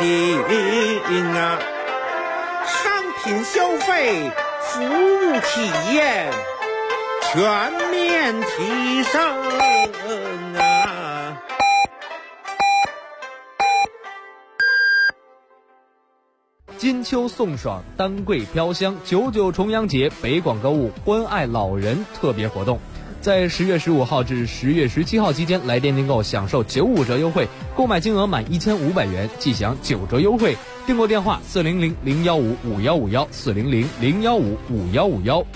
情啊，商品消费、服务体验全面提升啊！ 金秋送爽，丹桂飘香，99重阳节北广购物关爱老人特别活动。在10月15号至10月17号期间，来店订购享受95折优惠，购买金额满1500元即享9折优惠。订购电话400-015-5151，400-015-5151。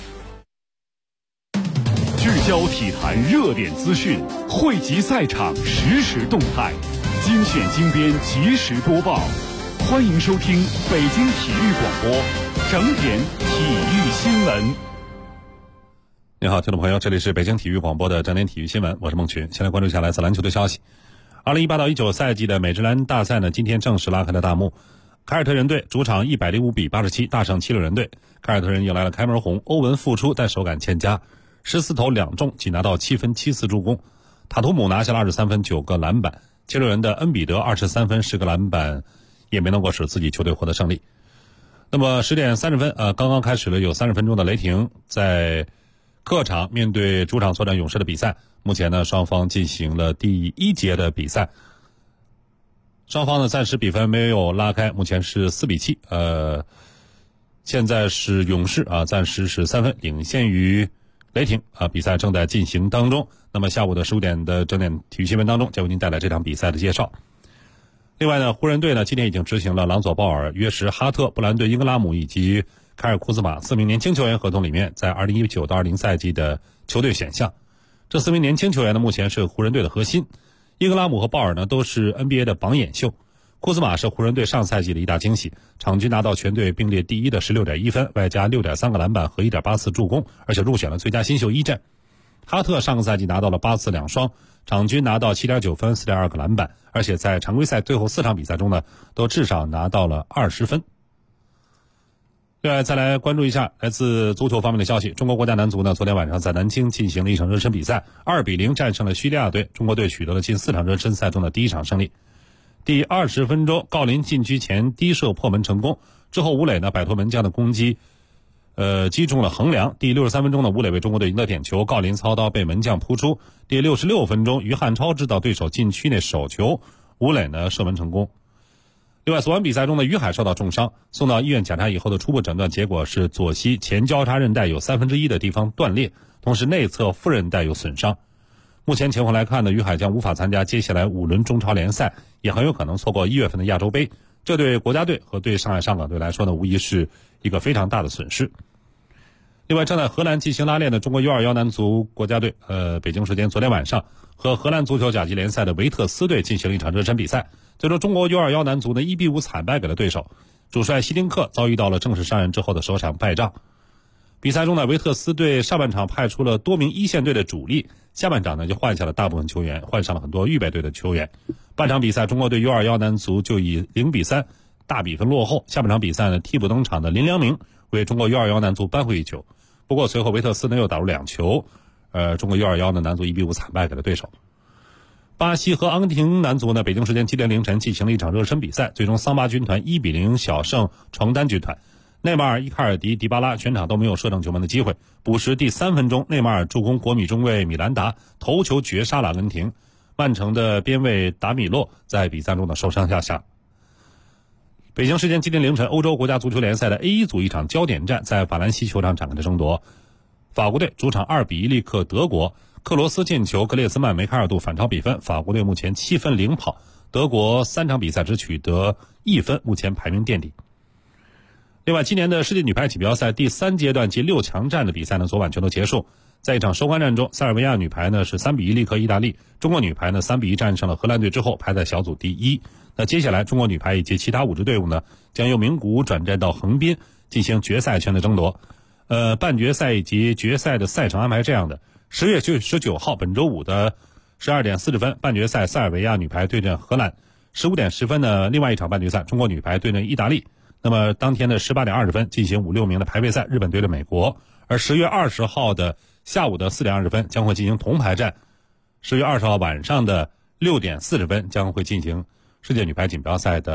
聚焦体坛热点资讯，汇集赛场实时动态，精选精编及时播报。欢迎收听北京体育广播整点体育新闻。 你好，听众朋友，这里是北京体育广播的整点体育新闻，我是孟群。先来关注一下来自篮球的消息。2018-19赛季的美职篮大赛呢，今天正式拉开了大幕。凯尔特人队主场105比87大胜76人队。凯尔特人迎来了开门红，欧文复出，但手感欠佳，14投2中，仅拿到7分7次助攻。塔图姆拿下了23分9个篮板。76人的恩比德23分10个篮板，也没能够使自己球队获得胜利。那么10点30分，刚刚开始了有30分钟的雷霆在客场面对主场作战勇士的比赛。目前呢，双方进行了第1节的比赛，双方呢暂时比分没有拉开，目前是4比7。现在是勇士暂时是3分领先于雷霆比赛正在进行当中。那么下午的15点的整点体育新闻当中，将为您带来这场比赛的介绍。另外呢，湖人队呢今天已经执行了朗佐鲍尔、约什哈特、布兰顿英格拉姆以及凯尔库兹马4名年轻球员合同里面在2019-20赛季的球队选项。这4名年轻球员呢目前是湖人队的核心。英格拉姆和鲍尔呢都是 NBA 的榜眼秀。库兹马是湖人队上赛季的一大惊喜，场均拿到全队并列第1的16.1分，外加6.3个篮板和1.8次助攻，而且入选了最佳新秀1阵。哈特上个赛季拿到了8次2双，场均拿到7.9分、4.2个篮板，而且在常规赛最后4场比赛中呢都至少拿到了20分。另外再来关注一下来自足球方面的消息。中国国家男足呢昨天晚上在南京进行了一场热身比赛，2比0战胜了叙利亚队，中国队取得了近4场热身赛中的第1场胜利。第20分钟，郜林禁区前低射破门成功，之后吴磊呢摆脱门将的攻击，击中了横梁。第63分钟呢，吴磊为中国队赢得点球，郜林操刀被门将扑出。第66分钟，于汉超制造对手禁区内手球，吴磊呢射门成功。另外，昨晚比赛中的于海受到重伤，送到医院检查以后的初步诊断结果是左膝前交叉韧带有1/3的地方断裂，同时内侧副韧带有损伤。目前情况来看呢，于海将无法参加接下来5轮中超联赛，也很有可能错过1月份的亚洲杯。这对国家队和对上海上港队来说呢，无疑是一个非常大的损失。另外，正在荷兰进行拉练的中国 U21 男足国家队，北京时间昨天晚上和荷兰足球甲级联赛的维特斯队进行了一场热身比赛。最终，中国 U21 男足呢1比5惨败给了对手，主帅希丁克遭遇到了正式上任之后的首场败仗。比赛中呢，维特斯队上半场派出了多名一线队的主力，下半场呢就换下了大部分球员，换上了很多预备队的球员。半场比赛，中国队 U21 男足就以0比3大比分落后。下半场比赛呢，替补登场的林良铭为中国 U21 男足扳回一球。不过随后维特斯呢又打入2球，中国 U21 的男足1比5惨败给了对手。巴西和阿根廷男足呢，北京时间7点凌晨进行了一场热身比赛，最终桑巴军团1比0小胜床单军团。内马尔、伊卡尔迪、迪巴拉全场都没有射正球门的机会。补时第3分钟，内马尔助攻国米中卫米兰达头球绝杀了阿根廷。曼城的边卫达米洛在比赛中的受伤下场。北京时间7点凌晨，欧洲国家足球联赛的 A1 组一场焦点战在法兰西球场展开的争夺。法国队主场2比1力克德国，克罗斯进球，格列兹曼、梅开二度反超比分。法国队目前7分领跑，德国3场比赛只取得1分，目前排名垫底。另外，今年的世界女排锦标赛第3阶段及6强战的比赛呢，昨晚全都结束。在一场收官战中，塞尔维亚女排呢是3比1力克意大利，中国女排呢3比1战胜了荷兰队之后，排在小组第1。那接下来，中国女排以及其他5支队伍呢，将由名古屋转战到横滨进行决赛圈的争夺。半决赛以及决赛的赛程安排这样的：10月19号本周五的12点40分，半决赛塞尔维亚女排对阵荷兰；15点10分的另外一场半决赛，中国女排对阵意大利。那么当天的18点20分进行5-6名的排位赛，日本对阵美国。而10月20号的下午的4点20分将会进行铜牌战，10月20号晚上的6点40分将会进行世界女排锦标赛的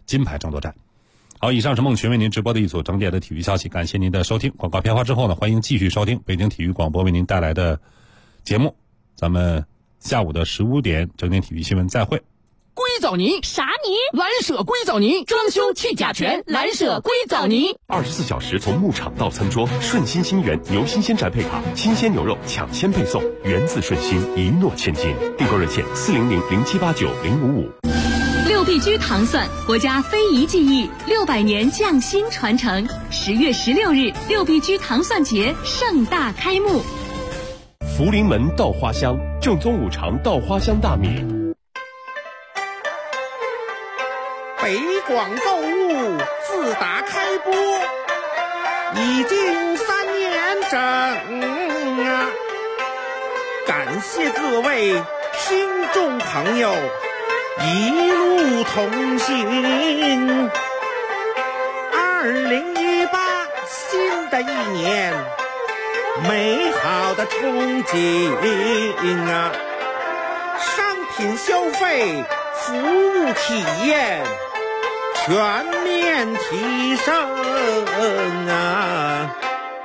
金牌争夺战。好，以上是孟群为您直播的一组整点的体育消息，感谢您的收听。广告片花之后呢，欢迎继续收听北京体育广播为您带来的节目。咱们下午的15点整点体育新闻再会。 硅藻泥啥泥？ 蓝舍硅藻泥，装修去甲醛，蓝舍硅藻泥。 24小时从牧场到餐桌，顺心新源牛新鲜宅配卡，新鲜牛肉抢先配送，源自顺心，一诺千金。订购热线40007890555。 六必居糖蒜，国家非遗技艺600年匠心传承。10月16日，六必居糖蒜节盛大开幕。 福临门稻花香，正宗五常稻花香大米。 北广购物自打开播已经3年整啊！感谢各位听众朋友一路同行。2018新的一年，美好的憧憬啊！商品消费，服务体验全面提升啊！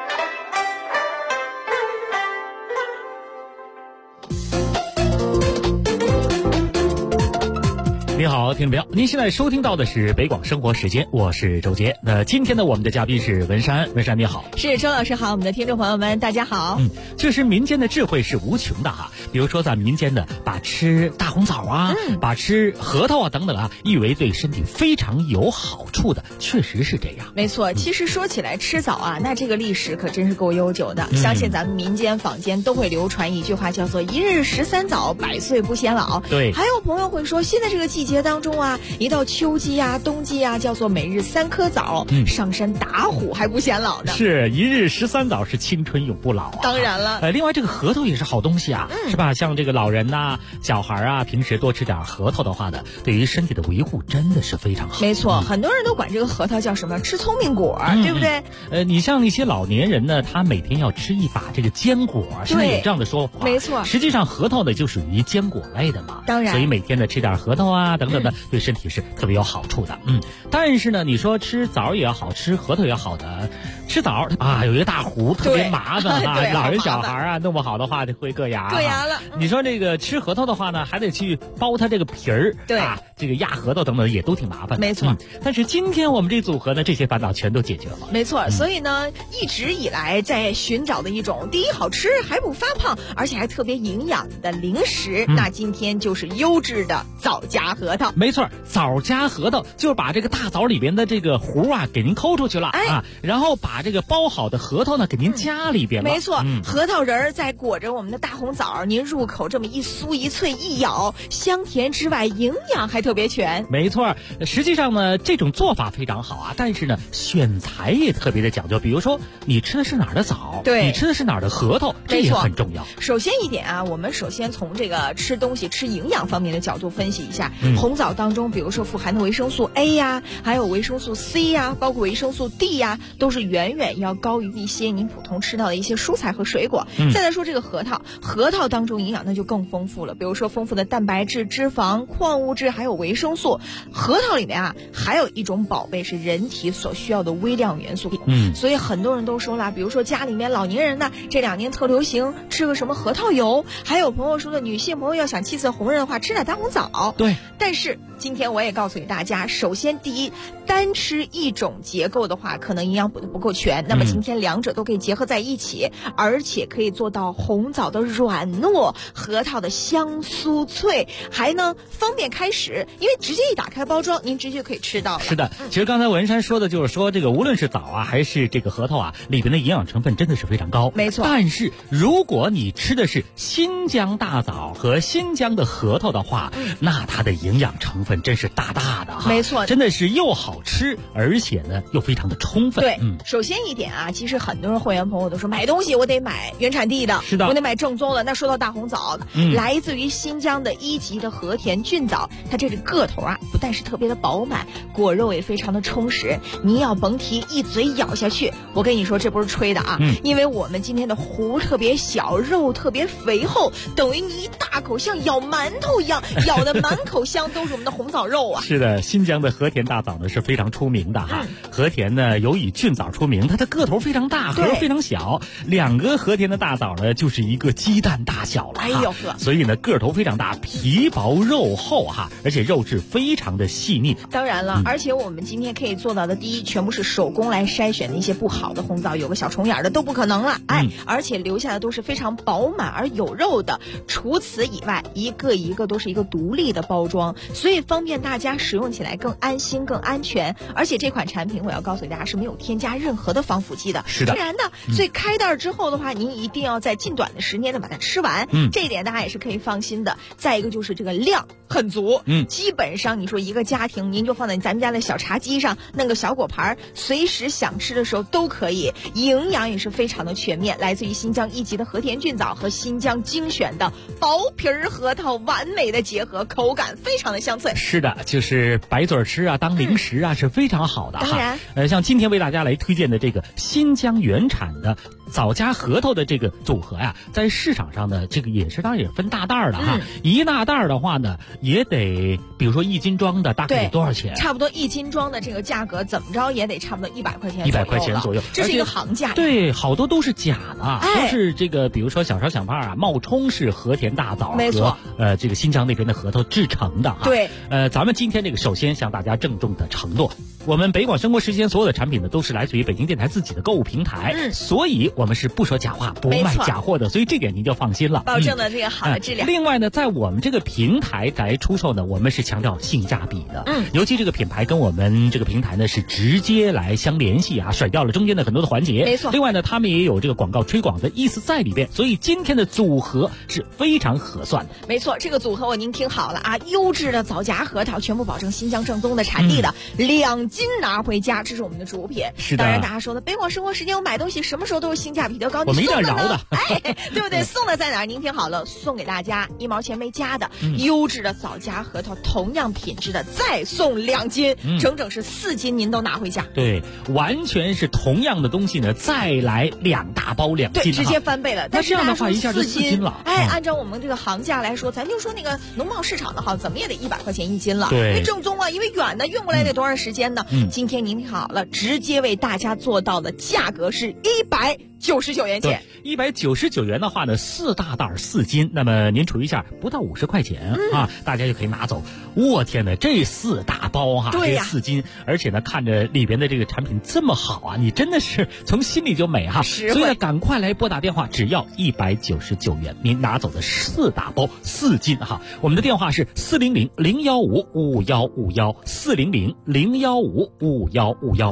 你好，听众朋友，您现在收听到的是北广生活时间，我是周杰。那今天呢，我们的嘉宾是文山，文山你好。 是周老师好，我们的听众朋友们大家好。 确实民间的智慧是无穷的哈。比如说咱民间的把吃大红枣啊，把吃核桃啊等等啊，誉为对身体非常有好处的，确实是这样。 没错，其实说起来吃枣啊，那这个历史可真是够悠久的。相信咱们民间坊间都会流传一句话，叫做一日13枣，百岁不显老。 对， 还有朋友会说，现在这个季节当中啊，一到秋季啊、冬季啊，叫做每日3颗枣，上山打虎还不显老呢。 是一日13枣，是青春永不老啊。 当然了， 另外这个核桃也是好东西啊，是吧？像这个老人呐、小孩啊，平时多吃点核桃的话呢，对于身体的维护真的是非常好。 没错，很多人都管这个核桃叫什么？吃聪明果，对不对？ 你像一些老年人呢，他每天要吃一把这个坚果，现在有这样的说法。 没错， 实际上核桃呢就属于坚果类的嘛， 当然， 所以每天呢吃点核桃啊等等的，对身体是特别有好处的。但是呢，你说吃枣也好，吃核桃也好的，吃枣啊有一个大核特别麻烦啊，老人小孩啊弄不好的话就会硌牙。 硌牙了。 你说这个吃核桃的话呢，还得去剥它这个皮儿， 对啊，这个压核桃等等也都挺麻烦的。 没错， 但是今天我们这组合呢，这些烦恼全都解决了。 没错，所以呢，一直以来在寻找的一种第一好吃还不发胖，而且还特别营养的零食，那今天就是优质的枣夹核桃。 没错，枣夹核桃就是把这个大枣里边的这个核啊给您抠出去了啊，然后把这个剥好的核桃呢给您夹里边了。 没错，核桃仁儿再裹着我们的大红枣，您入口这么一酥一脆一咬，香甜之外营养还特别全。 没错，实际上呢这种做法非常好啊，但是呢选材也特别的讲究，比如说你吃的是哪儿的枣， 对， 你吃的是哪儿的核桃，这也很重要。 首先一点啊，我们首先从这个吃东西吃营养方面的角度分析一下，红枣当中比如说富含的维生素 A 呀，还有维生素 C 呀，包括维生素 D 呀，都是远远要高于一些您普通吃到的一些蔬菜和水果。再来说这个核桃，核桃当中营养那就更丰富了，比如说丰富的蛋白质、脂肪、矿物质还有维生素。核桃里面啊还有一种宝贝是人体所需要的微量元素。所以很多人都说了，比如说家里面老年人呢，这2年特流行吃个什么核桃油，还有朋友说的女性朋友要想气色红润的话，吃点大红枣。 对， 但是今天我也告诉给大家，首先第一，单吃一种结构的话，可能营养补的不够全。那么今天2者都可以结合在一起，而且可以做到红枣的软糯，核桃的香酥脆，还呢方便开始，因为直接一打开包装，您直接可以吃到了。 是的，其实刚才文山说的就是说，这个无论是枣啊还是这个核桃啊，里边的营养成分真的是非常高。 没错。 但是如果你吃的是新疆大枣和新疆的核桃的话，那它的营养成分真是大大的哈。 没错， 真的是又好好吃，而且呢又非常的充分。 对，首先一点啊，其实很多人会员朋友都说买东西我得买原产地的， 是的， 我得买正宗的。那说到大红枣，来自于新疆的1级的和田菌枣，它这个个头啊，不但是特别的饱满，果肉也非常的充实，你要甭提，一嘴咬下去，我跟你说这不是吹的啊，因为我们今天的核特别小，肉特别肥厚，等于你一大口像咬馒头一样，咬的满口香都是我们的红枣肉啊。 是的，新疆的和田大枣呢是非常出名的哈。和田呢有以菌枣出名，它的个头非常大，核非常小，2个和田的大枣呢就是一个鸡蛋大小了。哎呦呵，所以呢个头非常大，皮薄肉厚哈，而且肉质非常的细腻。 当然了，而且我们今天可以做到的，第一，全部是手工来筛选那些不好的红枣，有个小虫眼的都不可能了。而且留下的都是非常饱满而有肉的。除此以外，一个一个都是一个独立的包装，所以方便大家使用起来更安心、更安全。而且这款产品我要告诉大家是没有添加任何的防腐剂的， 是的， 天然的。所以开袋之后的话，您一定要在近短的时间内把它吃完，这一点大家也是可以放心的。再一个就是这个量很足，基本上你说一个家庭，您就放在咱们家的小茶几上，弄个小果盘，随时想吃的时候都可以。营养也是非常的全面，来自于新疆1级的和田菌枣和新疆精选的薄皮核桃完美的结合，口感非常的香脆。 是的，就是白嘴吃啊，当零食啊，是非常好的哈。 当然， 像今天为大家来推荐的这个新疆原产的枣加核桃的这个组合呀，在市场上呢，这个也是当然也分大袋的哈。一大袋的话呢，也得比如说1斤装的大概得多少钱？ 差不多1斤装的这个价格怎么着也得差不多100块钱 ，100块钱左右， 这是一个行价。 对，好多都是假的，都是这个比如说小勺小胖啊，冒充是和田大枣和这个新疆那边的核桃制成的哈。 对， 咱们今天这个首先向大家郑重的承诺，我们北广生活时间所有的产品呢都是来自于北京电台自己的购物平台，所以我们是不说假话，不卖假货的，所以这点您就放心了， 保证的这个好的质量。 另外呢，在我们这个平台来出售呢，我们是强调性价比的，尤其这个品牌跟我们这个平台呢是直接来相联系啊，甩掉了中间的很多的环节。 没错。 另外呢，他们也有这个广告推广的意思在里边，所以今天的组合是非常合算的。 没错，这个组合您听好了啊，优质的枣夹核桃，全部保证新疆正宗的产地的，2斤拿回家，这是我们的主品。 是的。 当然大家说的北广生活时间，我买东西什么时候都是性价比的高， 我们一定要饶的， 对不对？送的在哪儿？您听好了，送给大家1毛钱没加的优质的枣夹核桃，同样品质的再送2斤，整整是4斤，您都拿回家。 对，完全是同样的东西呢，再来2大包2斤， 对，直接翻倍了。但是这样的话一下就4斤了。 按照我们这个行价来说，咱就说那个农贸市场的好，怎么也得100块钱1斤了。 对， 因为正宗啊，因为远呢，运过来得多长时间呢？今天您听好了，直接为大家做到的价格是199元钱。 199元的话呢，4大袋4斤，那么您除一下，不到50块钱啊，大家就可以拿走。我天哪，这4大包哈， 对呀， 这4斤，而且呢，看着里边的这个产品这么好啊，你真的是从心里就美哈。所以呢，赶快来拨打电话，只要199元，您拿走的4大包4斤哈。我们的电话是400-015-5151，400-015-5151。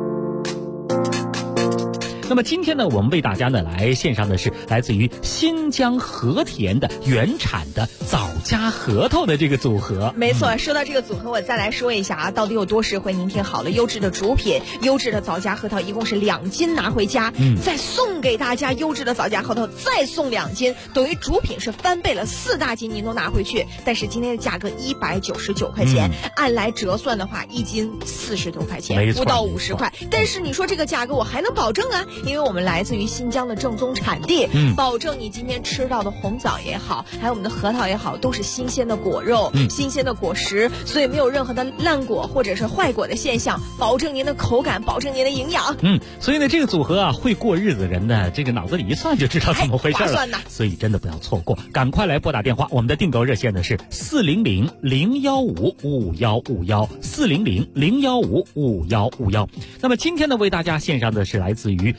那么今天呢，我们为大家呢来献上的是来自于新疆和田的原产的枣夹核桃的这个组合。 没错，说到这个组合，我再来说一下啊，到底有多实惠？您听好了，优质的主品，优质的枣夹核桃，一共是2斤拿回家，再送给大家优质的枣夹核桃，再送2斤，等于主品是翻倍了，4大斤您都拿回去。但是今天的价格199块钱，按来折算的话，1斤40多块钱，不到50块。但是你说这个价格我还能保证啊？因为我们来自于新疆的正宗产地，保证你今天吃到的红枣也好，还有我们的核桃也好，都是新鲜的果肉，新鲜的果实，所以没有任何的烂果或者是坏果的现象，保证您的口感，保证您的营养。 所以呢，这个组合啊，会过日子人呢，这个脑子里一算就知道怎么回事了。 划算呐！ 所以真的不要错过，赶快来拨打电话，我们的订购热线呢是400-015-5151，400-015-5151。那么今天呢，为大家献上的是来自于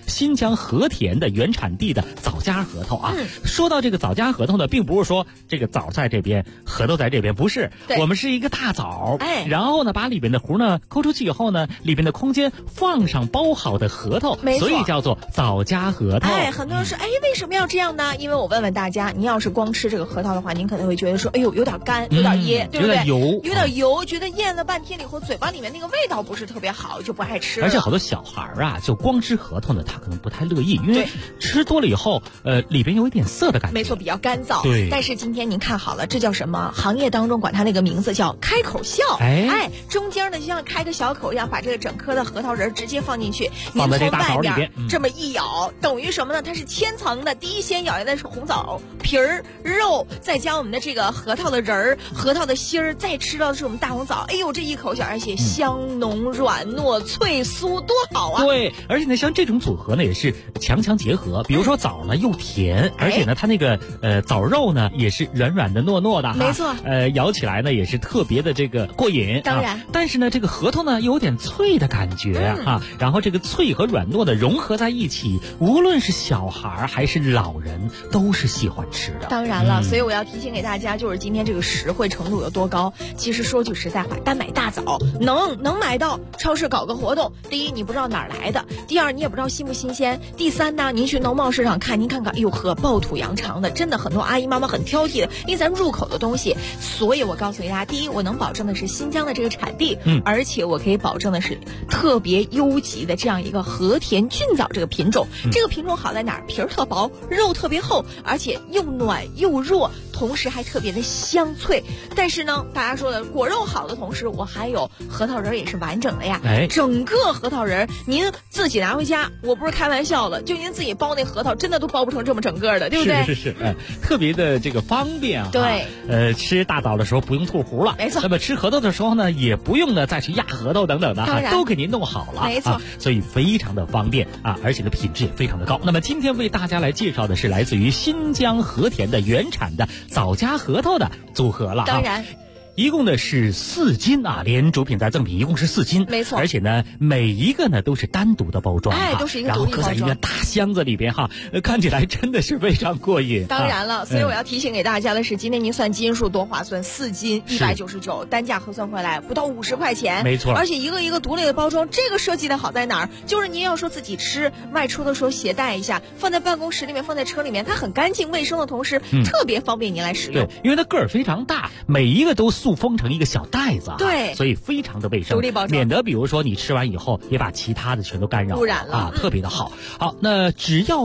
新疆和田的原产地的枣夹核桃啊。说到这个枣夹核桃呢，并不是说这个枣在这边，核桃在这边，不是，我们是一个大枣，然后呢把里边的核呢抠出去以后呢，里边的空间放上包好的核桃，所以叫做枣夹核桃。 很多人说，为什么要这样呢？因为我问问大家，您要是光吃这个核桃的话，您可能会觉得说，哎呦，有点干，有点噎，对不对？有点油，觉得咽了半天了以后，嘴巴里面那个味道不是特别好，就不爱吃了。 而且好多小孩啊，就光吃核桃呢，他可能不太乐意，因为吃多了以后，里边有一点涩的感觉。 没错，比较干燥。 对。 但是今天您看好了，这叫什么？行业当中管它那个名字叫开口笑。中间呢就像开个小口一样，把这个整颗的核桃仁直接放进去， 放在这大枣里边， 这么一咬，等于什么呢？它是千层的。第一先咬下来是红枣皮儿、肉，再加我们的这个核桃的仁儿、核桃的芯儿，再吃到的是我们大红枣。哎呦，这一口小，而且香浓、软糯、脆酥，多好啊！ 对，而且呢，像这种组合呢，也是强强结合。比如说枣呢又甜，而且呢，它那个枣肉呢也是软软的、糯糯的， 没错。 咬起来呢也是特别的这个过瘾。 当然， 但是呢，这个核桃呢有点脆的感觉然后这个脆和软糯的融合在一起，无论是小孩还是老人都是喜欢吃的。 当然了，所以我要提醒给大家，就是今天这个实惠程度有多高。其实说句实在话，单买大枣能买到，超市搞个活动。第一，你不知道哪儿来的；第二，你也不知道新不新鲜；第三呢，您去农贸市场看，您看看，哎呦呵，暴土扬长的，真的很多阿姨妈妈很挑剔的，因为咱入口的东西。所以我告诉大家，第一，我能保证的是新疆的这个产地，而且我可以保证的是特别优级的这样一个和田菌枣这个品种。这个品种好在哪儿？皮儿特薄，肉特别厚，而且又暖又弱，同时还特别的香脆。但是呢，大家说的果肉好的同时，我还有核桃仁也是完整的呀。整个核桃仁您自己拿回家，我不是开玩笑了，就您自己剥那核桃，真的都剥不成这么整个的，对不对？ 是，特别的这个方便啊。 对， 吃大枣的时候不用吐核了， 没错。 那么吃核桃的时候呢，也不用呢再去压核桃等等的，都给您弄好了， 没错。 所以非常的方便啊，而且呢品质也非常的高。那么今天为大家来介绍的是来自于新疆和田的原产的枣夹核桃的组合了。 当然。 一共呢是4斤啊，连主品带赠品一共是4斤， 没错。 而且呢，每一个呢都是单独的包装， 都是一个独立包装， 然后搁在一个大箱子里边看起来真的是非常过瘾。 当然了，所以我要提醒给大家的是，今天您算斤数多划算，4斤199，单价核算回来不到50块钱， 没错。 而且一个一个独立的包装，这个设计的好在哪儿？就是您要说自己吃，外出的时候携带一下，放在办公室里面，放在车里面，它很干净卫生的同时，特别方便您来使用。 对，因为它个儿非常大，每一个都塑封成一个小袋子， 对， 所以非常的卫生， 独立包装， 免得比如说你吃完以后也把其他的全都干扰污染了特别的好。好，那只要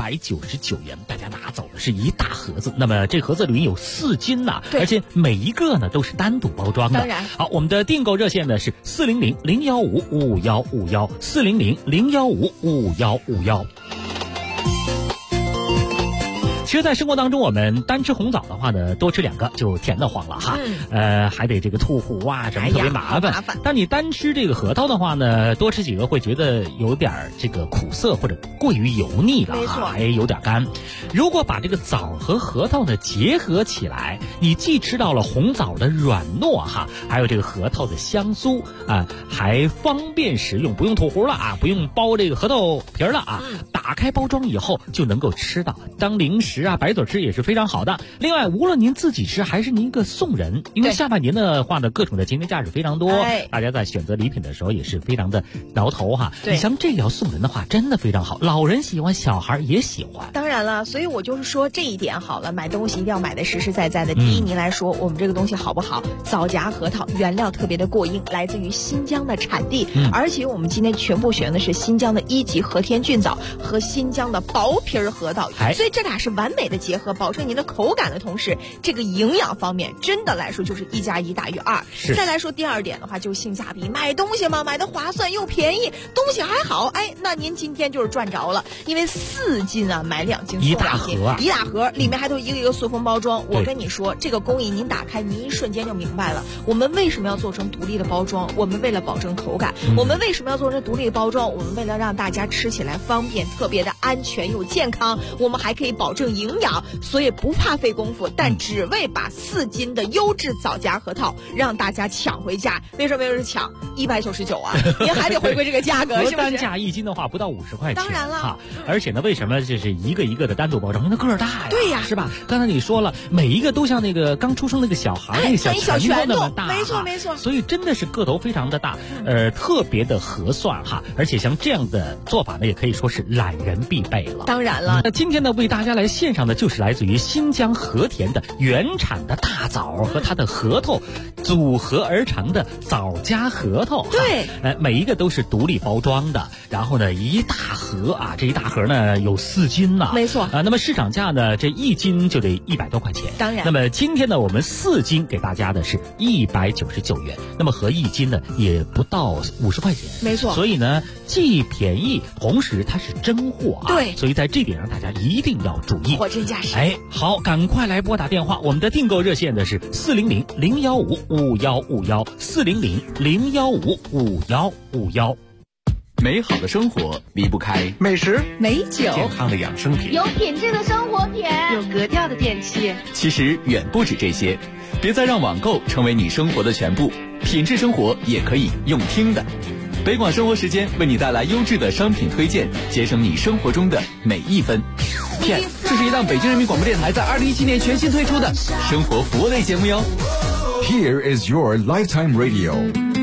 199元，大家拿走的是一大盒子。那么这盒子里面有4斤而且每一个呢都是单独包装的。 当然， 好，我们的订购热线呢是400-015-5151，400-015-5151。其实，在生活当中，我们单吃红枣的话呢，多吃2个就甜得慌了还得这个吐核什么特别麻烦。但你单吃这个核桃的话呢，多吃几个会觉得有点这个苦涩或者过于油腻了还有点干。如果把这个枣和核桃呢结合起来，你既吃到了红枣的软糯还有这个核桃的香酥还方便食用，不用吐核了不用剥这个核桃皮了打开包装以后就能够吃到，当零食白嘴吃也是非常好的。另外，无论您自己吃还是您一个送人，因为下半年的话呢，各种的节日价是非常多，大家在选择礼品的时候也是非常的挠头你像这个要送人的话，真的非常好，老人喜欢，小孩也喜欢。 当然了，所以我就是说这一点好了，买东西一定要买的实实在在的。第一，您来说我们这个东西好不好？枣夹核桃原料特别的过硬，来自于新疆的产地，而且我们今天全部选的是新疆的1级和田菌枣和新疆的薄皮核桃，所以这俩是完美的结合，保证您的口感的同时，这个营养方面真的来说就是1+1大于2。再来说第二点的话，就是性价比，买东西嘛，买的划算又便宜，东西还好，那您今天就是赚着了，因为4斤买2斤送2斤，一大盒，里面还都一个一个塑封包装。我跟你说，这个工艺您打开，您一瞬间就明白了，我们为什么要做成独立的包装？我们为了保证口感，我们为什么要做成独立的包装？我们为了让大家吃起来方便，特别的安全又健康，我们还可以保证营养，所以不怕费功夫，但只为把4斤的优质早夹核桃让大家抢回家。为什么又是抢？199啊，您还得回归这个价格，是不是？ 单价1斤的话不到50块钱， 当然了。 而且呢，为什么这是一个一个的单独包装？因为它个儿大呀， 对呀， 是吧？刚才你说了，每一个都像那个刚出生那个小孩那个小拳头那么大， 没错没错。 所以真的是个头非常的大，特别的合算哈。而且像这样的做法呢，也可以说是懒人必备了。 当然了， 那今天呢，为大家来献上的就是来自于新疆和田的原产的大枣和它的核桃组合而成的枣夹核桃。 对， 每一个都是独立包装的，然后呢，一大盒啊，这一大盒呢有4斤呐， 没错那么市场价呢，这1斤就得100多块钱。 当然， 那么今天呢，我们4斤给大家的是199元，那么合1斤呢也不到50块钱， 没错。 所以呢，既便宜，同时它是真货啊。 对， 所以在这点上大家一定要注意， 货真价实。 好，赶快来拨打电话，我们的订购热线的是400-015-5151，400-015-5151。 美好的生活离不开美食、 美酒、 健康的养生品， 有品质的生活品， 有格调的电器。 其实远不止这些，别再让网购成为你生活的全部，品质生活也可以用听的。北广生活时间为你带来优质的商品推荐，节省你生活中的每一分。Yes， 这是一档北京人民广播电台在2017年全新推出的生活服务类节目哟。 Here is your lifetime radio。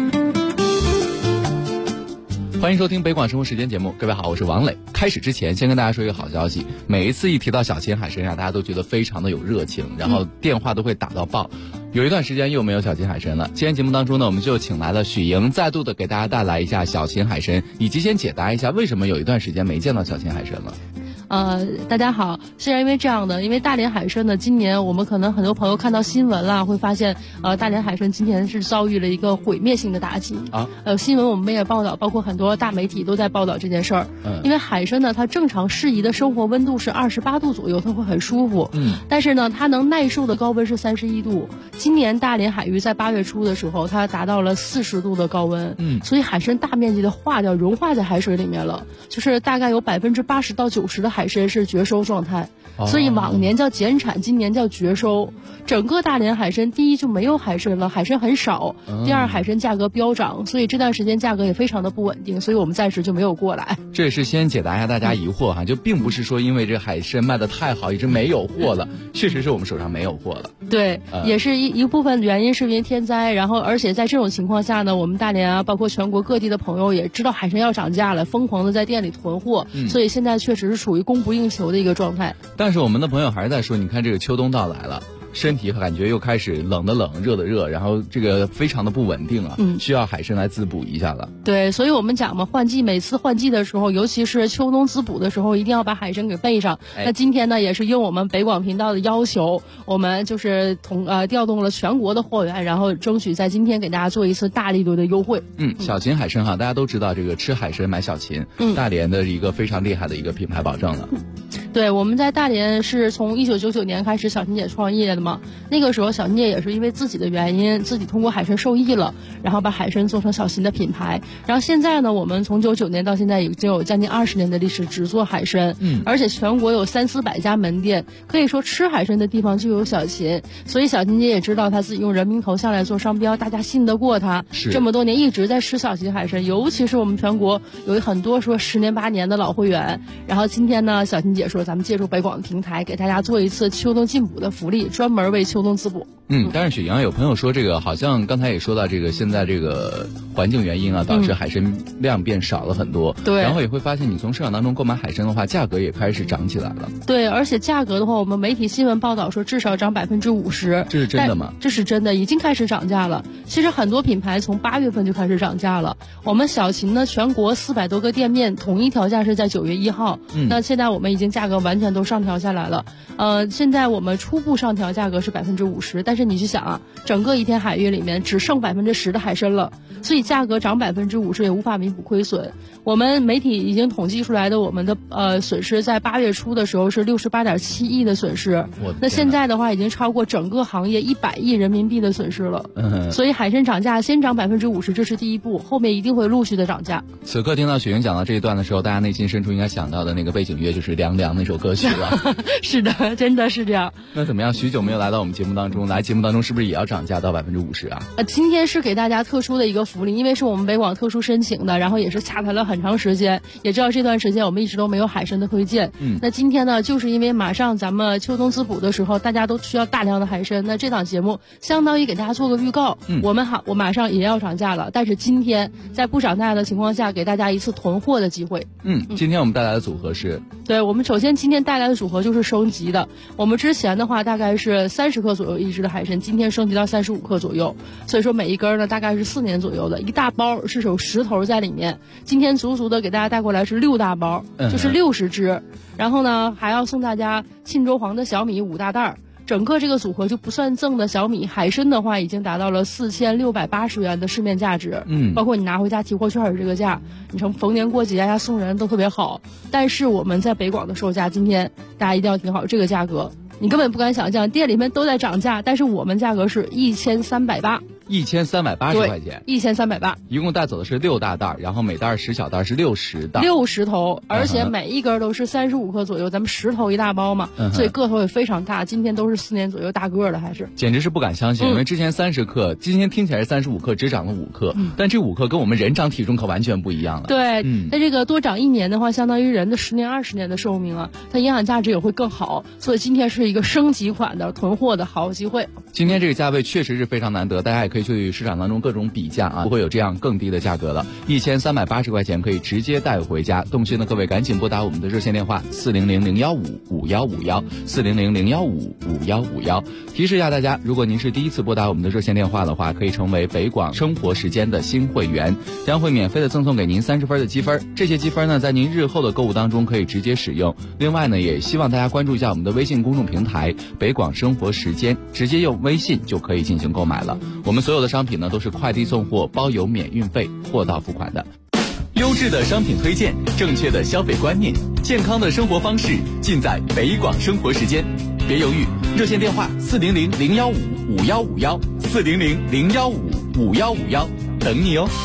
欢迎收听北广生活时间节目，各位好，我是王磊。开始之前，先跟大家说一个好消息，每一次一提到小秦海参啊，大家都觉得非常的有热情，然后电话都会打到爆。有一段时间又没有小秦海参了，今天节目当中呢，我们就请来了许莹，再度的给大家带来一下小秦海参，以及先解答一下为什么有一段时间没见到小秦海参了。 大家好，是因为这样的，因为大连海参呢，今年我们可能很多朋友看到新闻了，会发现大连海参今年是遭遇了一个毁灭性的打击啊。新闻我们也报道，包括很多大媒体都在报道这件事儿。因为海参呢，它正常适宜的生活温度是28度左右，它会很舒服。但是呢，它能耐受的高温是31度。今年大连海域在8月初的时候，它达到了40度的高温。所以海参大面积的化掉，融化在海水里面了，就是大概有80%到90%的海参是绝收状态，所以往年叫减产，今年叫绝收。整个大连海参，第一就没有海参了，海参很少；第二，海参价格飙涨，所以这段时间价格也非常的不稳定，所以我们暂时就没有过来。 这也是先解答一下大家疑惑哈，就并不是说因为这海参卖的太好，一直没有货了，确实是我们手上没有货了。 对，也是一部分原因是因为天灾，然后而且在这种情况下呢，我们大连啊，包括全国各地的朋友也知道海参要涨价了，疯狂的在店里囤货，所以现在确实是属于供不应求的一个状态。 但是我们的朋友还是在说，你看这个秋冬到来了，身体感觉又开始冷的冷，热的热，然后这个非常的不稳定啊，需要海参来滋补一下了。 对，所以我们讲嘛，换季每次换季的时候，尤其是秋冬滋补的时候，一定要把海参给备上。那今天呢，也是应我们北广频道的要求，我们就是调动了全国的货源，然后争取在今天给大家做一次大力度的优惠。 小秦海参哈，大家都知道这个吃海参买小秦，大连的一个非常厉害的一个品牌保证了。 对，我们在大连是从1999年开始小秦姐创业的嘛，那个时候小秦姐也是因为自己的原因，自己通过海参受益了，然后把海参做成小秦的品牌。然后现在呢，我们从99年到现在已经有将近20年的历史，只做海参，而且全国有300-400家门店，可以说吃海参的地方就有小秦。所以小秦姐也知道她自己用人民头像来做商标，大家信得过她，这么多年一直在吃小秦海参，尤其是我们全国有很多说10年8年的老会员。然后今天呢，小秦姐说咱们借助北广的平台，给大家做一次秋冬进补的福利，专门为秋冬滋补。 但是雪莹有朋友说，这个好像刚才也说到，这个现在这个环境原因啊，导致海参量变少了很多。对，然后也会发现你从市场当中购买海参的话，价格也开始涨起来了。 对，而且价格的话，我们媒体新闻报道说至少涨50%。 这是真的吗？ 这是真的，已经开始涨价了。其实很多品牌从8月份就开始涨价了。我们小秦呢，全国400多个店面统一调价是在9月1号。那现在我们已经价格完全都上调下来了。现在我们初步上调价格是50%，但是你去想啊，整个一片海域里面只剩10%的海参了，所以价格涨50%也无法弥补亏损。我们媒体已经统计出来的，我们的损失在8月初的时候是68.7亿的损失，那现在的话已经超过整个行业100亿人民币的损失了。所以海参涨价先涨50%，这是第一步，后面一定会陆续的涨价。 此刻听到雪莹讲到这一段的时候，大家内心深处应该想到的那个背景乐就是凉凉那首歌曲了。 是的，真的是这样。 那怎么样？许久没有来到我们节目当中，来节目当中是不是也要涨价到50%啊？ 今天是给大家特殊的一个福利，因为是我们北广特殊申请的，然后也是洽谈了很长时间，也知道这段时间我们一直都没有海参的推荐。那今天呢，就是因为马上咱们秋冬滋补的时候，大家都需要大量的海参，那这档节目相当于给大家做个预告。我马上也要涨价了，但是今天在不涨价的情况下，给大家一次囤货的机会。 今天我们带来的组合是， 对，我们首先今天带来的组合就是升级的。我们之前的话大概是30克左右一只的海参，今天升级到35克左右，所以说每一根呢大概是4年左右的，一大包是有10头在里面。今天足足的给大家带过来是6大包，就是60只。然后呢，还要送大家沁州黄的小米5大袋。整个这个组合就不算赠的小米海参的话，已经达到了4680元的市面价值。包括你拿回家提货券的这个价，你从逢年过节呀送人都特别好。但是我们在北广的售价，今天大家一定要听好这个价格，你根本不敢想象，店里面都在涨价，但是我们价格是1380。 1380块钱 ，1380， 一共带走的是6大袋，然后每袋10小袋是60袋 ，60头，而且每一根都是35克左右，咱们10头一大包嘛，所以个头也非常大。今天都是4年左右大个的，还是简直是不敢相信，因为之前30克，今天听起来是35克，只涨了5克，但这5克跟我们人长体重可完全不一样了。 对，那这个多长1年的话，相当于人的10年20年的寿命啊，它营养价值也会更好，所以今天是一个升级款的囤货的好机会。 今天这个价位确实是非常难得，大家也可以去市场当中各种比价啊，不会有这样更低的价格了。1380块钱可以直接带回家。动心的各位赶紧拨打我们的热线电话400-015-5151，400-015-5151。提示一下大家，如果您是第一次拨打我们的热线电话的话，可以成为北广生活时间的新会员，将会免费的赠送给您30分的积分。这些积分呢，在您日后的购物当中可以直接使用。另外呢，也希望大家关注一下我们的微信公众平台北广生活时间，直接用微信就可以进行购买了。我们所有的商品呢都是快递送货，包邮免运费，货到付款的。 优质的商品推荐，正确的消费观念，健康的生活方式，尽在北广生活时间。别犹豫，热线电话400-015-5151，400-015-5151，等你哦。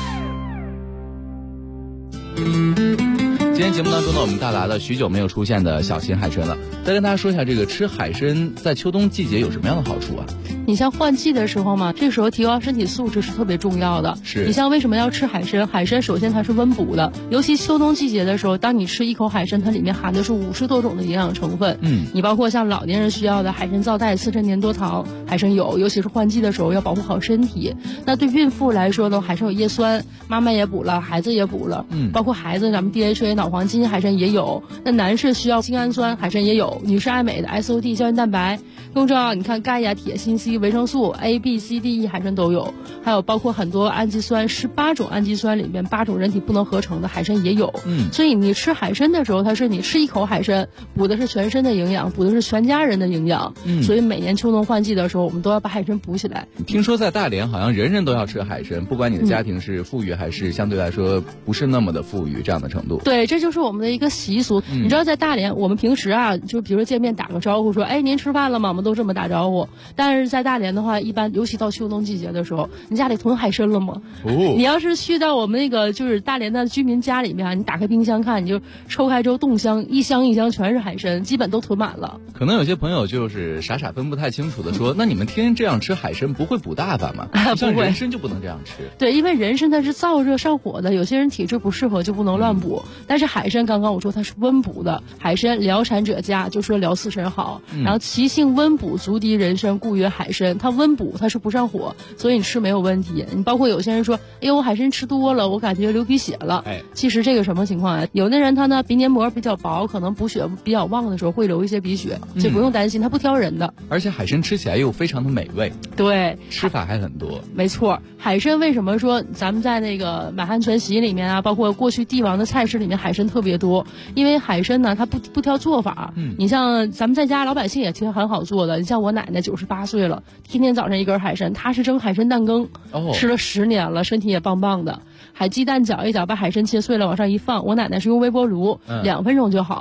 今天节目当中呢，我们带来了许久没有出现的小型海参了。再跟大家说一下，这个吃海参在秋冬季节有什么样的好处啊？ 你像换季的时候嘛，这时候提高身体素质是特别重要的。 是。 你像为什么要吃海参？海参首先它是温补的，尤其秋冬季节的时候，当你吃一口海参，它里面含的是50多种的营养成分。你包括像老年人需要的海参皂苷、刺身粘多糖，海参有，尤其是换季的时候要保护好身体。那对孕妇来说呢，海参有叶酸，妈妈也补了，孩子也补了。包括孩子咱们 DHA 脑黄金海参也有。那男士需要精氨酸，海参也有。女士爱美的 SOD 胶原蛋白。更重要，你看钙呀、铁、锌、硒、维生素 A、B、C、D、E 海参都有，还有包括很多氨基酸，18种氨基酸里面8种人体不能合成的海参也有。所以你吃海参的时候，它是你吃一口海参，补的是全身的营养，补的是全家人的营养。所以每年秋冬换季的时候，我们都要把海参补起来。 听说在大连好像人人都要吃海参，不管你的家庭是富裕还是相对来说不是那么的富裕这样的程度。 对，这就是我们的一个习俗。你知道在大连，我们平时啊，就比如说见面打个招呼说，哎，您吃饭了吗？我们都这么打招呼。但是在大连的话，一般尤其到秋冬季节的时候，你家里囤海参了吗？你要是去到我们那个就是大连的居民家里面，你打开冰箱看，你就抽开之后冻箱一箱一箱全是海参，基本都囤满了。 可能有些朋友就是傻傻分不太清楚的说，那你们天天这样吃海参不会补大发吗？像人参就不能这样吃。 对，因为人参它是燥热上火的，有些人体质不适合就不能乱补。但是海参刚刚我说它是温补的，海参疗产者佳，就说疗刺参好。然后其性温补，足敌人参，故曰海参。它温补，它是不上火，所以你吃没有问题。你包括有些人说，哎呦，我海参吃多了，我感觉流鼻血了。其实这个什么情况啊？有的人他呢鼻黏膜比较薄，可能补血比较旺的时候会流一些鼻血，这不用担心，它不挑人的。 而且海参吃起来又非常的美味。 对， 吃法还很多。 没错，海参为什么说咱们在那个满汉全席里面啊，包括过去帝王的菜式里面海参特别多？因为海参呢，它不挑做法。你像咱们在家老百姓也挺很好做的。你像我奶奶98岁了，天天早上一根海参，她是蒸海参蛋羹，吃了10年了，身体也棒棒的。海鸡蛋搅一搅，把海参切碎了往上一放，我奶奶是用微波炉，2分钟就好。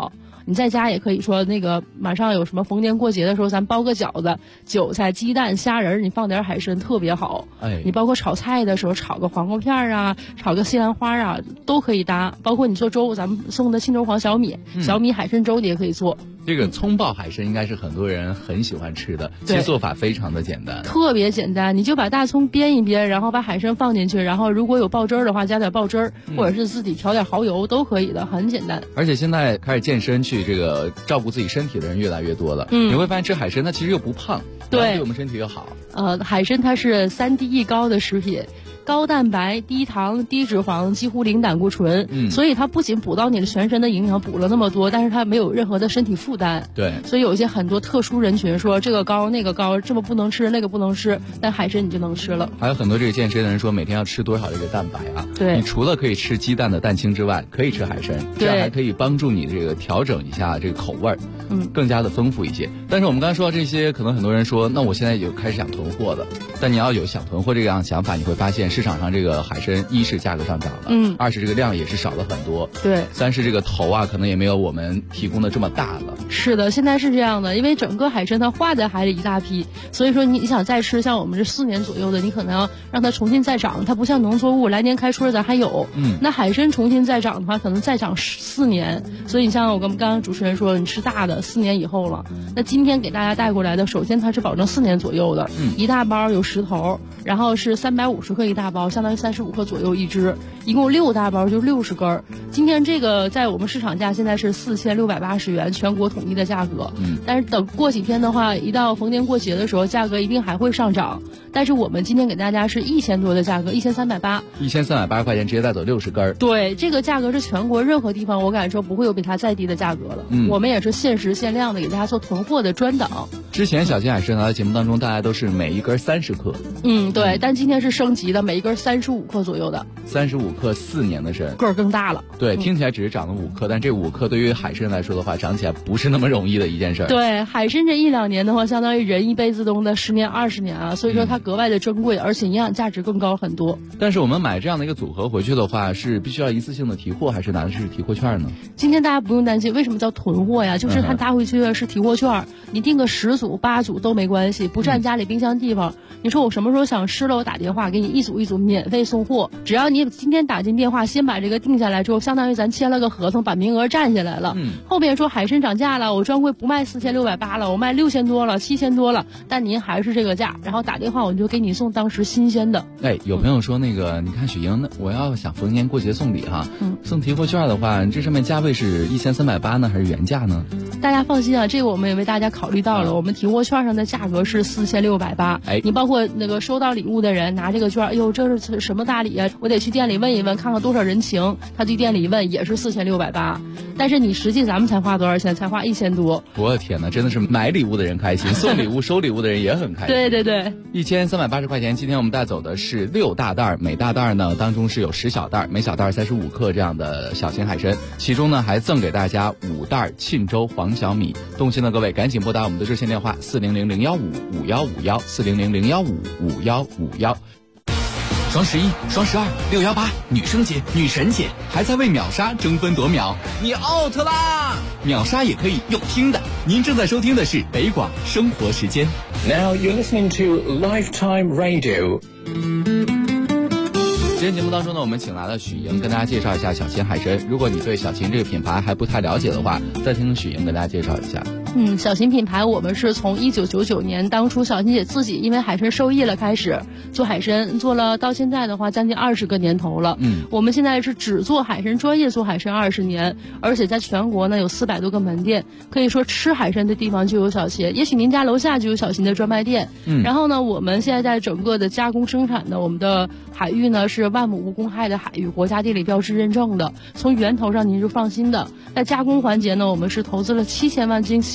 你在家也可以说那个马上有什么逢年过节的时候，咱包个饺子，韭菜、鸡蛋、虾仁，你放点海参特别好。你包括炒菜的时候炒个黄瓜片啊，炒个西兰花啊，都可以搭。包括你做粥，咱们送的青州黄小米、小米海参粥你也可以做。 这个葱爆海参应该是很多人很喜欢吃的，其实做法非常的简单， 特别简单。你就把大葱煸一煸，然后把海参放进去，然后如果有爆汁儿的话，加点爆汁儿，或者是自己调点蚝油都可以的，很简单。 而且现在开始健身去这个照顾自己身体的人越来越多了，你会发现吃海参它其实又不胖，对我们身体又好。 海参它是3低一高的食品。高蛋白、低糖、低脂肪，几乎零胆固醇，所以它不仅补到你的全身的营养，补了那么多，但是它没有任何的身体负担。 对， 所以有一些很多特殊人群说这个高那个高，这么不能吃那个不能吃，但海参你就能吃了。 还有很多这个健身的人说每天要吃多少这个蛋白啊？ 对， 你除了可以吃鸡蛋的蛋清之外，可以吃海参，这样还可以帮助你这个调整一下这个口味儿，更加的丰富一些。但是我们刚才说到这些，可能很多人说，那我现在就开始想囤货了。但你要有想囤货这样想法，你会发现市场上这个海参一是价格上涨了，二是这个量也是少了很多， 对， 三是这个头啊可能也没有我们提供的这么大了。 是的，现在是这样的，因为整个海参它化在海里一大批，所以说你想再吃，像我们这4年左右的，你可能要让它重新再长，它不像农作物来年开春咱还有，那海参重新再长的话，可能再长4年。所以你像我跟刚刚主持人说，你吃大的4年以后了，那今天给大家带过来的，首先它是保证4年左右的，一大包有10头，然后是350克一大包，相当于35克左右一只，一共6大包就60根。今天这个在我们市场价现在是4680元，全国统一的价格。但是等过几天的话，一到逢年过节的时候，价格一定还会上涨。但是我们今天给大家是1000多的价格，1380，1380 块钱直接带走60根。 对，这个价格是全国任何地方我敢说不会有比它再低的价格了。我们也是限时限量的给大家做囤货的专档。 之前小金海参来节目当中，大家都是每一根30克。 对，但今天是升级的，每一根35克左右的。 35克4年的参， 个儿更大了。 对，听起来只是长了5克，但这5克对于海参来说的话，长起来不是那么容易的一件事。 对，海参这1-2年的话，相当于人一辈子中的10年20年啊，所以说它格外的珍贵，而且营养价值更高很多。 但是我们买这样的一个组合回去的话，是必须要一次性的提货，还是拿的是提货券呢？ 今天大家不用担心，为什么叫囤货呀？就是它拿回去的是提货券，你订个10组8组都没关系，不占家里冰箱地方。你说我什么时候想吃了，我打电话给你一组一组免费送货，只要你今天打进电话，先把这个定下来之后，相当于咱签了个合同，把名额占下来了。后面说海参涨价了，我专柜不卖4680了，我卖6000多了，7000多了，但您还是这个价，然后打电话我就给你送当时新鲜的。 有朋友说那个，你看雪莹，我要想逢年过节送礼哈，送提货券的话，这上面价位是1380呢，还是原价呢？ 大家放心啊，这个我们也为大家考虑到了，我们提货券上的价格是4680。你包括那个收到礼物的人拿这个券，哎呦，这是什么大礼啊？我得去店里问一问，看看多少人情。他去店里一问也是4680，但是你实际咱们才花多少钱？才花1000多。 我的天哪，真的是买礼物的人开心，送礼物收礼物的人也很开心。 对对对 ，1380块钱。今天我们带走的是6大袋，每大袋呢当中是有10小袋，每小袋35克这样的小型海参，其中呢还赠给大家5袋沁州黄小米。动心的各位赶紧拨打我们的热线电话400-015-5151，400-015-5151。 双11、双12、618，女生节、女神节，还在为秒杀争分夺秒，你 out 啦！秒杀也可以用听的。您正在收听的是北广生活时间。 Now you're listening to Lifetime Radio。 今天节目当中呢，我们请来了许莹跟大家介绍一下小秦海参。如果你对小秦这个品牌还不太了解的话，再听许莹跟大家介绍一下。 小秦品牌我们是从1999年当初小秦姐自己因为海参受益了开始做海参，做了到现在的话将近20个年头了。我们现在是只做海参，专业做海参20年，而且在全国呢有400多个门店，可以说吃海参的地方就有小秦，也许您家楼下就有小秦的专卖店。然后呢，我们现在在整个的加工生产的我们的海域呢是万亩无公害的海域，国家地理标志认证的，从源头上您是放心的。在加工环节呢，我们是投资了7000万斤新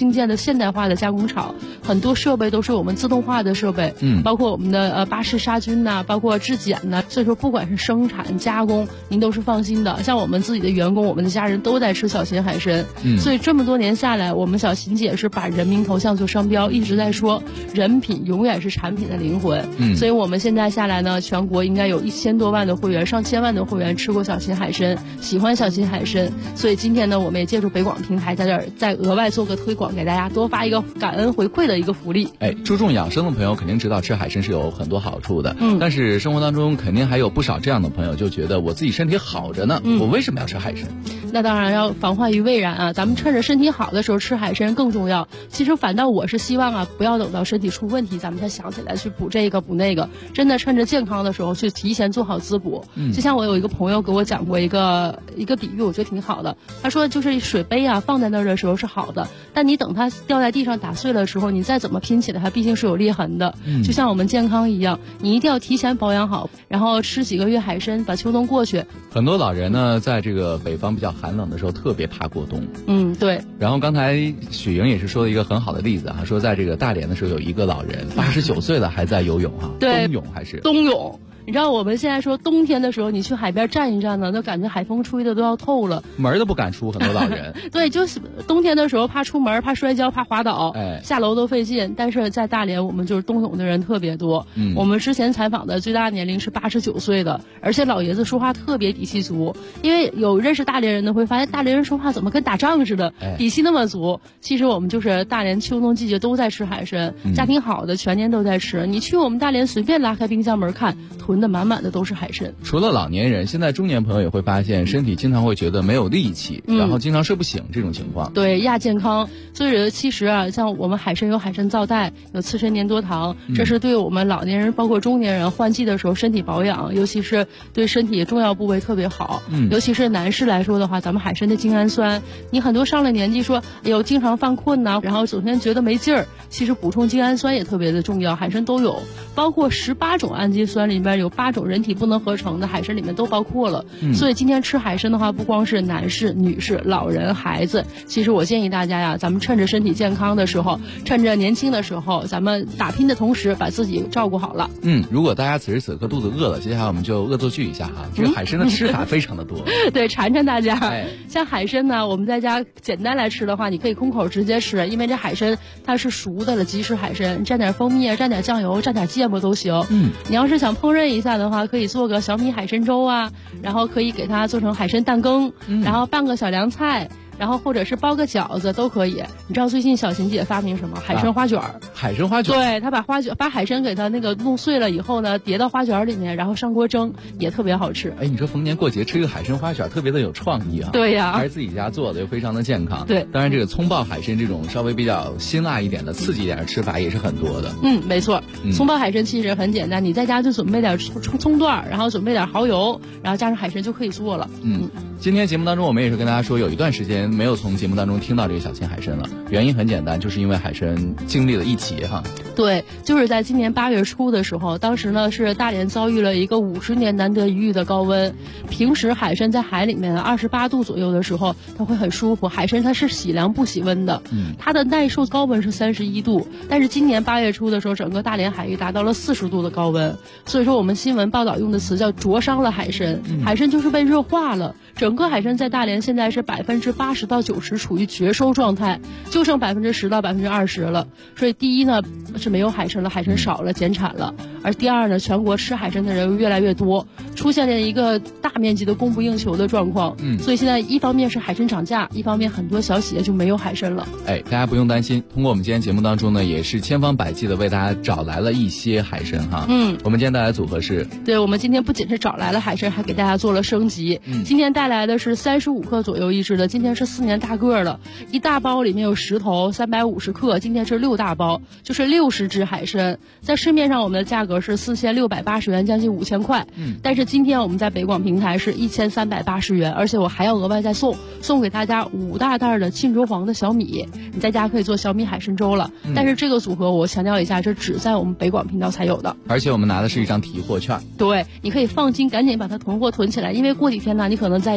新建的现代化的加工厂，很多设备都是我们自动化的设备，包括我们的巴氏杀菌呐，包括质检呐，所以说不管是生产加工，您都是放心的。像我们自己的员工，我们的家人都在吃小秦海参，所以这么多年下来，我们小秦姐是把人民头像做商标，一直在说人品永远是产品的灵魂。所以我们现在下来呢，全国应该有1000多万的会员，上千万的会员吃过小秦海参，喜欢小秦海参。所以今天呢，我们也借助北广平台在这儿再额外做个推广，给大家多发一个感恩回馈的一个福利。 注重养生的朋友肯定知道吃海参是有很多好处的，但是生活当中肯定还有不少这样的朋友就觉得我自己身体好着呢，我为什么要吃海参？ 那当然要防患于未然啊！咱们趁着身体好的时候吃海参更重要。其实反倒我是希望啊，不要等到身体出问题，咱们才想起来去补这个补那个。真的趁着健康的时候去提前做好滋补。就像我有一个朋友给我讲过一个比喻，我觉得挺好的。他说就是水杯啊放在那儿的时候是好的，但你等它掉在地上打碎了的时候，你再怎么拼起来，它毕竟是有裂痕的。就像我们健康一样，你一定要提前保养好，然后吃几个月海参，把秋冬过去。 很多老人呢，在这个北方比较寒冷的时候，特别怕过冬。 对。 然后刚才许莹也是说了一个很好的例子啊，说在这个大连的时候，有一个老人89岁了还在游泳啊， 对， 冬泳还是冬泳。你知道我们现在说冬天的时候，你去海边站一站呢，都感觉海风吹的都要透了， 门都不敢出，很多老人。 对，就是冬天的时候怕出门，怕摔跤，怕滑倒，下楼都费劲。但是在大连，我们就是冬泳的人特别多。我们之前采访的最大年龄是89岁的，而且老爷子说话特别底气足。因为有认识大连人的会发现，大连人说话怎么跟打仗似的，底气那么足。其实我们就是大连秋冬季节都在吃海参，家庭好的全年都在吃。你去我们大连随便拉开冰箱门看，囤的满满的都是海参。 除了老年人，现在中年朋友也会发现身体经常会觉得没有力气，然后经常睡不醒这种情况。 对，亚健康。所以其实啊，像我们海参有海参皂苷，有刺参粘多糖，这是对我们老年人包括中年人换季的时候身体保养，尤其是对身体重要部位特别好。尤其是男士来说的话，咱们海参的精氨酸，你很多上了年纪说哎呦经常犯困呐，然后整天觉得没劲儿，其实补充精氨酸也特别的重要，海参都有，包括18种氨基酸里边有8种人体不能合成的，海参里面都包括了。所以今天吃海参的话，不光是男士、女士、老人、孩子，其实我建议大家呀，咱们趁着身体健康的时候，趁着年轻的时候，咱们打拼的同时把自己照顾好了。 如果大家此时此刻肚子饿了，接下来我们就恶作剧一下哈，这个海参的吃法非常的多。 对，馋馋大家。像海参呢，我们在家简单来吃的话，你可以空口直接吃，因为这海参它是熟的了，即食海参，蘸点蜂蜜啊，蘸点酱油，蘸点芥末都行。你要是想烹饪一下的话，可以做个小米海参粥啊，然后可以给它做成海参蛋羹，然后拌个小凉菜，然后或者是包个饺子都可以。你知道最近小琴姐发明什么？海参花卷。 海参花卷。 对，她把海参给它那个弄碎了以后呢，叠到花卷里面，然后上锅蒸，也特别好吃。 你说逢年过节吃一个海参花卷，特别的有创意啊。 对呀， 还是自己家做的，又非常的健康。 对， 当然这个葱爆海参这种稍微比较辛辣一点的、刺激一点的吃法也是很多的。 没错。葱爆海参其实很简单，你在家就准备点葱段，然后准备点蚝油，然后加上海参就可以做了。 今天节目当中我们也是跟大家说，有一段时间没有从节目当中听到这个小秦海参了，原因很简单，就是因为海参经历了一劫哈。 对，就是在今年8月初的时候，当时呢是大连遭遇了一个50年难得一遇的高温。平时海参在海里面28度左右的时候，它会很舒服。海参它是喜凉不喜温的，它的耐受高温是31度，但是今年8月初的时候，整个大连海域达到了40度的高温。所以说我们新闻报道用的词叫灼伤了海参，海参就是被热化了。整个海参在大连现在是80%到90%处于绝收状态，就剩10%到20%了。所以第一呢是没有海参了，海参少了，减产了。而第二呢，全国吃海参的人越来越多，出现了一个大面积的供不应求的状况。所以现在一方面是海参涨价，一方面很多小企业就没有海参了。 大家不用担心，通过我们今天节目当中呢，也是千方百计的为大家找来了一些海参哈。我们今天带来的组合是， 对，我们今天不仅是找来了海参，还给大家做了升级。今天带来的是35克左右一只的，今天是4年大个了，一大包里面有10头，350克，今天是6大包，就是60只海参。在市面上我们的价格是4680元，将近5000块。但是今天我们在北广平台是1380元，而且我还要额外再送给大家5大袋的沁竹黄的小米，你在家可以做小米海参粥了。但是这个组合我强调一下，这只在我们北广频道才有的， 而且我们拿的是一张提货券。 对，你可以放心赶紧把它囤货囤起来，因为过几天呢，你可能再也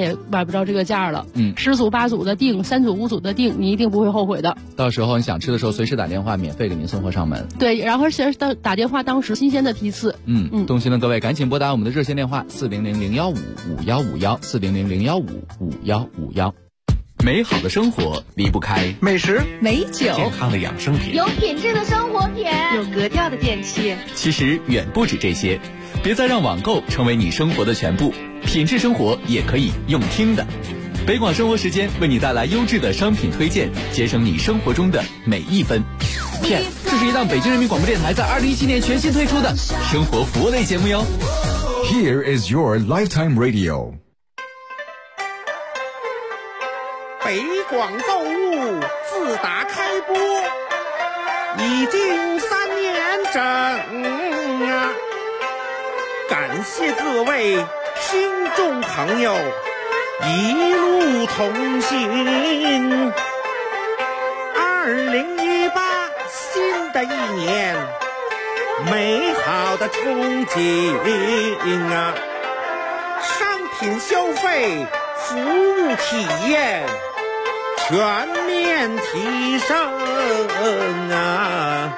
也买不着这个价了。10组8组的订，3组5组的订，你一定不会后悔的。 到时候你想吃的时候，随时打电话，免费给您送货上门。 对，然后而且打电话当时新鲜的批次。 动心的各位赶紧拨打我们的热线电话400-015-5151，400-015-5151。美好的生活离不开美食、 美酒、 健康的养生品、 有品质的生活品、 有格调的电器。 其实远不止这些，别再让网购成为你生活的全部，品质生活也可以用听的。北广生活时间为你带来优质的商品推荐，节省你生活中的每一分。这是一档北京人民广播电台在2017年全新推出的生活服务类节目哟。 Here is your lifetime radio。 北广购物自打开播已经3年整啊！感谢各位听众朋友一路同行。2018新的一年，美好的憧憬啊！商品消费，服务体验全面提升啊！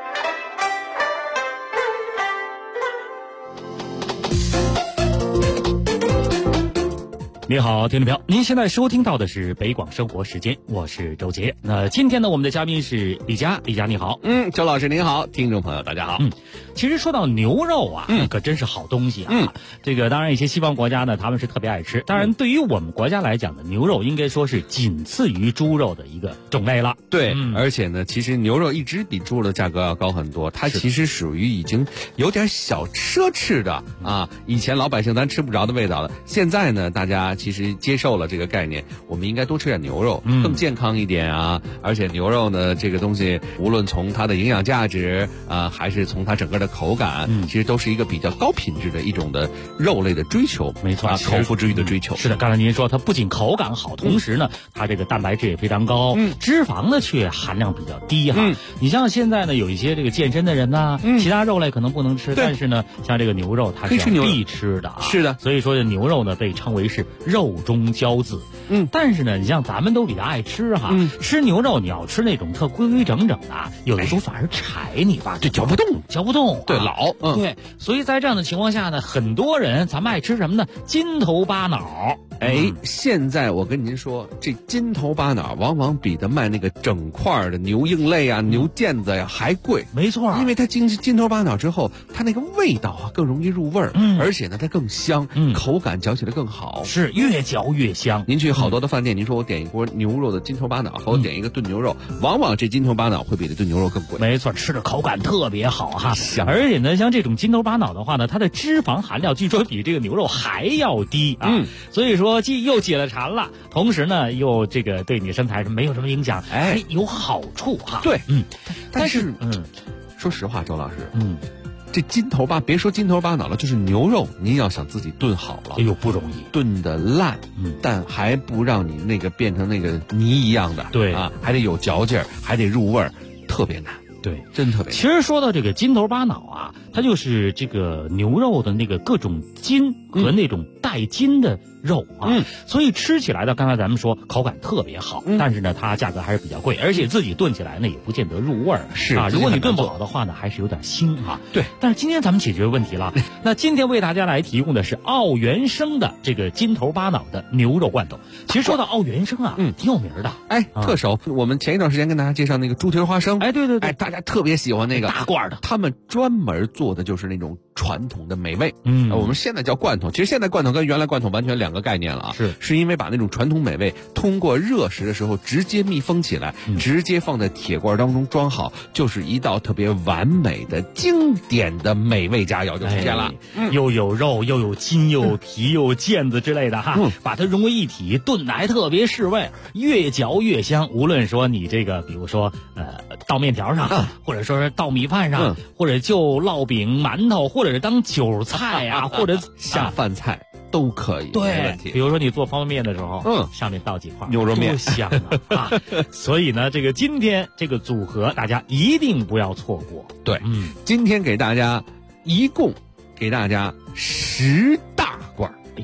你好，听众朋友，您现在收听到的是北广生活时间，我是周杰。那今天呢，我们的嘉宾是李佳，李佳你好。 周老师您好，听众朋友大家好。 其实说到牛肉啊，可真是好东西啊。这个当然一些西方国家呢，他们是特别爱吃。当然对于我们国家来讲呢，牛肉应该说是仅次于猪肉的一个种类了。 对，而且呢，其实牛肉一直比猪肉的价格要高很多，它其实属于已经有点小奢侈的啊。以前老百姓咱吃不着的味道了，现在呢，大家其实接受了这个概念，我们应该多吃点牛肉，更健康一点啊。而且牛肉呢，这个东西无论从它的营养价值啊，还是从它整个的口感，其实都是一个比较高品质的一种的肉类的追求。 没错， 口腹之欲的追求。 是的，刚才您说它不仅口感好，同时呢，它这个蛋白质也非常高，脂肪呢却含量比较低哈。你像现在呢，有一些这个健身的人呐，其他肉类可能不能吃，但是呢，像这个牛肉它是必吃的啊。 是的， 所以说牛肉呢被称为是肉中骄子。但是呢，你像咱们都比较爱吃哈，吃牛肉你要吃那种特规规整整的，有的时候反而柴你吧， 就嚼不动。 对，老。对，所以在这样的情况下呢，很多人咱们爱吃什么呢？筋头巴脑。 现在我跟您说，这筋头巴脑往往比它卖那个整块的牛硬肋啊、牛腱子呀还贵。 没错， 因为它筋头巴脑之后，它那个味道啊更容易入味儿，而且呢它更香，口感嚼起来更好， 是越嚼越香。 您去好多的饭店，您说我点一锅牛肉的筋头巴脑，和我点一个炖牛肉，往往这筋头巴脑会比这炖牛肉更贵。 没错，吃的口感特别好哈， 香。 而且呢，像这种筋头巴脑的话呢，它的脂肪含量据说比这个牛肉还要低啊。所以说既又解了馋了，同时呢又这个对你身材是没有什么影响，有好处哈。 对，但是说实话，周老师，这别说筋头巴脑了，就是牛肉，您要想自己炖好了， 不容易， 炖的烂，但还不让你那个变成那个泥一样的， 对啊，还得有嚼劲儿，还得入味儿，特别难。 对， 真特别。 其实说到这个筋头巴脑啊，它就是这个牛肉的那个各种筋和那种带筋的肉啊，所以吃起来的，刚才咱们说口感特别好，但是呢，它价格还是比较贵，而且自己炖起来呢也不见得入味儿。 是啊，如果你炖不好的话呢，还是有点腥啊。 对， 但是今天咱们解决问题了。那今天为大家来提供的是奥元生的这个筋头巴脑的牛肉罐头。其实说到奥元生啊，挺有名的， 特熟。我们前一段时间跟大家介绍那个猪蹄花生， 对， 大家特别喜欢那个大罐的， 他们专门做的就是那种传统的美味。我们现在叫罐头，其实现在罐头跟原来罐头完全两个概念了啊。是因为把那种传统美味通过热食的时候直接密封起来，直接放在铁罐当中装好，就是一道特别完美的经典的美味佳肴就出现了。 又有肉又有筋又有皮又有腱子之类的哈，把它融为一体，炖的还特别释味，越嚼越香。无论说你这个比如说倒面条上，或者说是倒米饭上，或者就烙饼馒头，或者是当韭菜啊，或者下饭菜都可以， 对， 没问题。 比如说你做方便面的时候，上面倒几块牛肉面， 多香啊！所以呢，这个今天这个组合大家一定不要错过。 对，今天给大家一共给大家10大罐。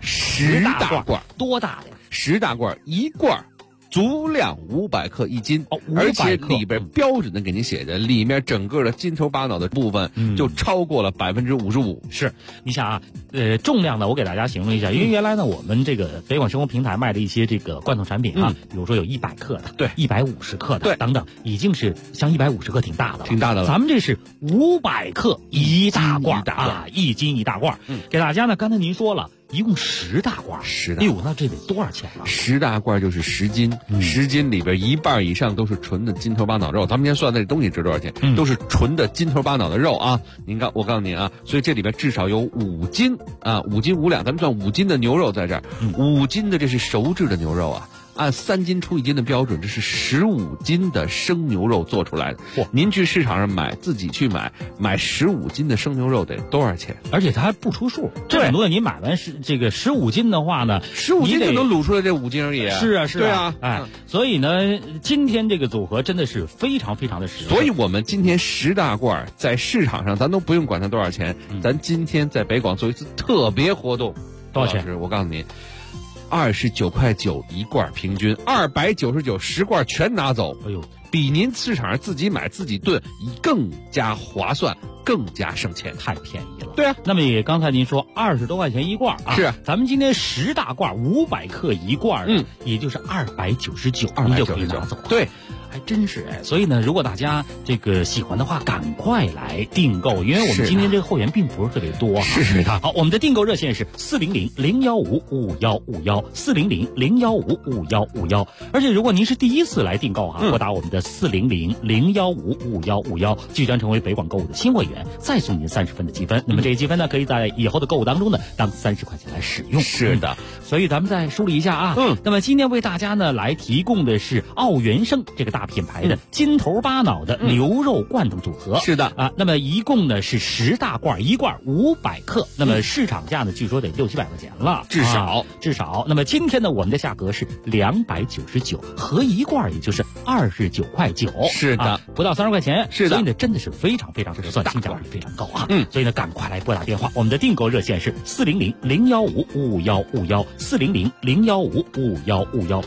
10大罐， 多大的呀 ？10大罐，一罐足量500克1斤，而且里边标准的给您写着，里面整个的筋头巴脑的部分就超过了55%。 是，你想啊，重量呢，我给大家形容一下，因为原来呢，我们这个北广生活平台卖的一些这个罐头产品啊，比如说有100克的， 对 ，150克的， 对， 等等，已经是像150克挺大的了， 挺大的了。 咱们这是500克一大罐啊，1斤一大罐。给大家呢，刚才您说了。一共10大罐 ，10大， 哎呦，那这得多少钱啊 ？10大罐就是10斤，10斤里边一半以上都是纯的筋头巴脑肉。咱们先算那东西值多少钱，都是纯的筋头巴脑的肉啊。我告诉您啊，所以这里边至少有5斤啊，5斤5两，咱们算5斤的牛肉在这儿，5斤的这是熟制的牛肉啊。按3斤出1斤的标准，这是15斤的生牛肉做出来的。您去市场上买，自己去买15斤的生牛肉得多少钱？ 而且它还不出数。这很多您买完这个15斤的话呢 ，15斤就能卤出来这5斤而已。 是啊， 对啊， 哎，所以呢，今天这个组合真的是非常非常的实用。 所以我们今天10大罐在市场上，咱都不用管它多少钱，咱今天在北广做一次特别活动， 多少钱？ 我告诉您。29.9块一罐，平均299，10罐全拿走。 哎呦， 比您市场上自己买自己炖更加划算，更加省钱， 太便宜了。 对啊， 那么也刚才您说20多块钱一罐啊， 是咱们今天10大罐500克一罐，也就是299，你就可以拿走了。 对。 还真是哎，所以呢，如果大家这个喜欢的话，赶快来订购，因为我们今天这个会员并不是特别多。 是的， 好，我们的订购热线是400-015-5151，400-015-5151。而且如果您是第一次来订购拨打我们的400-015-5151，即将成为北广购物的新会员，再送您30分的积分。那么这些积分呢，可以在以后的购物当中呢，当30块钱来使用。 是的， 所以咱们再梳理一下啊。那么今天为大家呢来提供的是奥元生这个大品牌的筋头巴脑的牛肉罐头组合。 是的啊，那么一共呢是10大罐，一罐500克，那么市场价呢据说得600-700块钱了， 至少。 那么今天呢我们的价格是299，合一罐也就是29.9块。 是的， 不到30块钱。 是的， 所以呢真的是非常非常合算，性价比非常高啊。所以呢赶快来拨打电话，我们的订购热线是400-015-5151，400-015-5151。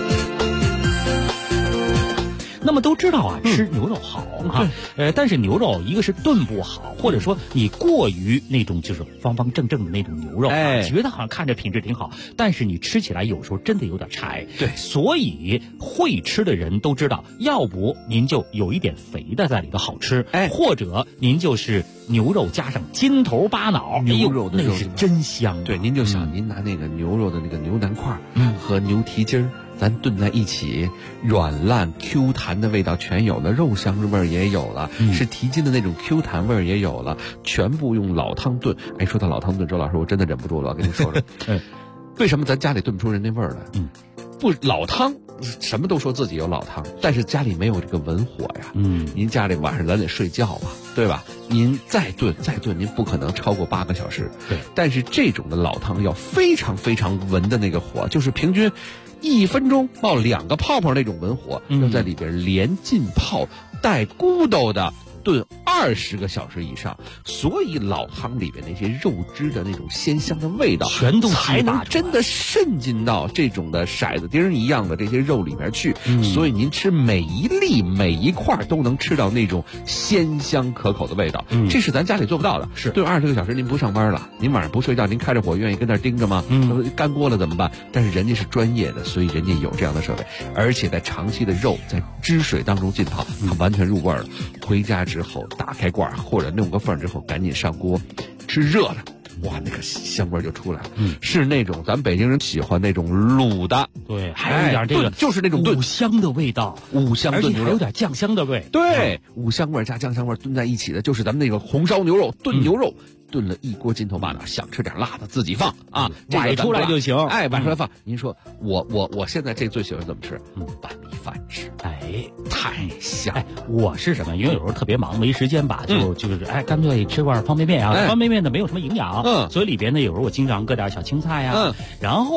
那么都知道啊，吃牛肉好啊，但是牛肉一个是炖不好，或者说你过于那种就是方方正正的那种牛肉啊，觉得好像看着品质挺好，但是你吃起来有时候真的有点柴。 对， 所以会吃的人都知道，要不您就有一点肥的在里头好吃，或者您就是牛肉加上筋头巴脑， 牛肉的肉那是真香。 对，您就想您拿那个牛肉的那个牛腩块和牛蹄筋儿。咱炖在一起，软烂 Q 弹的味道全有了，肉香味儿也有了，是蹄筋的那种 Q 弹味儿也有了，全部用老汤炖。哎，说到老汤炖，周老师我真的忍不住了，我跟你说说，为什么咱家里炖不出人那味儿来？不，老汤什么都说自己有老汤，但是家里没有这个文火呀。您家里晚上咱得睡觉吧，对吧？您再炖，您不可能超过8个小时。 对， 但是这种的老汤要非常非常文的那个火，就是平均1分钟冒2个泡泡那种文火，要在里边连浸泡带咕咚的炖20个小时以上，所以老汤里边那些肉汁的那种鲜香的味道， 全都才能真的渗进到这种的骰子丁一样的这些肉里边去。所以您吃每一粒每一块都能吃到那种鲜香可口的味道。这是咱家里做不到的。 是炖20个小时，您不上班了，您晚上不睡觉，您开着火愿意跟那儿盯着吗？干锅了怎么办？但是人家是专业的，所以人家有这样的设备，而且在长期的肉在汁水当中浸泡，它完全入味了。回家之后打开罐或者弄个缝之后赶紧上锅吃热的，哇，那个香味就出来了。是那种咱北京人喜欢那种卤的， 对，还有点这个就是那种五香的味道， 五香炖牛肉， 而且还有点酱香的味。 对，五香味加酱香味炖在一起的，就是咱们那个红烧牛肉炖牛肉。炖了一锅筋头巴脑，想吃点辣的自己放啊， 崴出来就行。 哎，崴出来放。您说我现在这最喜欢怎么吃？拌米饭吃。 哎， 太香。 哎，我是什么？因为有时候特别忙，没时间吧，就是干脆吃罐方便面啊。方便面呢没有什么营养，所以里边呢有时候我经常搁点小青菜呀，然后把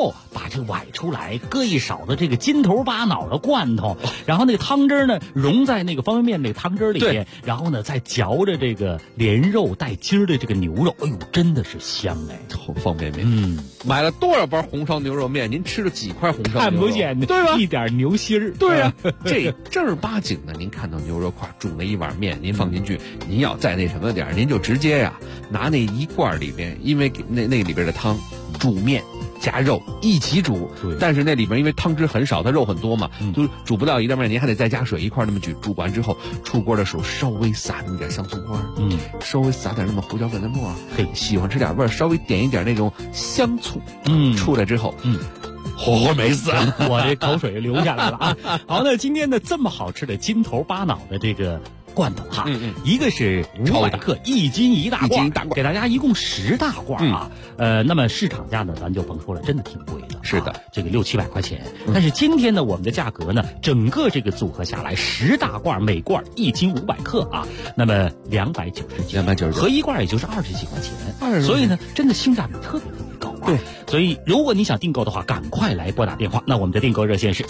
把这崴出来，搁一勺子这个金头巴脑的罐头，然后那个汤汁呢融在那个方便面那个汤汁里面，然后呢再嚼着这个连肉带筋儿的这个牛肉，哎呦，真的是香哎！ 方便面，买了多少包红烧牛肉面？您吃了几块红烧牛肉？ 看不见， 对吧？ 一点牛心儿， 对呀，这正儿八经的，您看到牛肉块煮了一碗面，您放进去，您要再那什么点儿，您就直接呀拿那一罐里边，因为那里边的汤煮面。加肉一起煮，但是那里边因为汤汁很少，它肉很多嘛，就煮不到一袋面，您还得再加水一块那么煮。煮完之后，出锅的时候稍微撒那么点香葱花，稍微撒点那么胡椒粉的末，喜欢吃点味儿，稍微点一点那种香醋，出来之后，活没死， 我这口水流下来了啊！好，那今天呢这么好吃的金头巴脑的这个罐头哈，一个是500克，1斤1大罐，给大家一共10大罐啊。那么市场价呢，咱就甭说了，真的挺贵的。 是的， 这个600-700块钱。但是今天呢，我们的价格呢，整个这个组合下来，10大罐，每罐1斤500克啊，那么299，合一罐也就是20几块钱。所以呢，真的性价比特别高啊。对，所以如果你想订购的话，赶快来拨打电话。那我们的订购热线是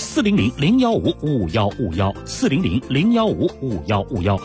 400-015-5151，400-015-5151。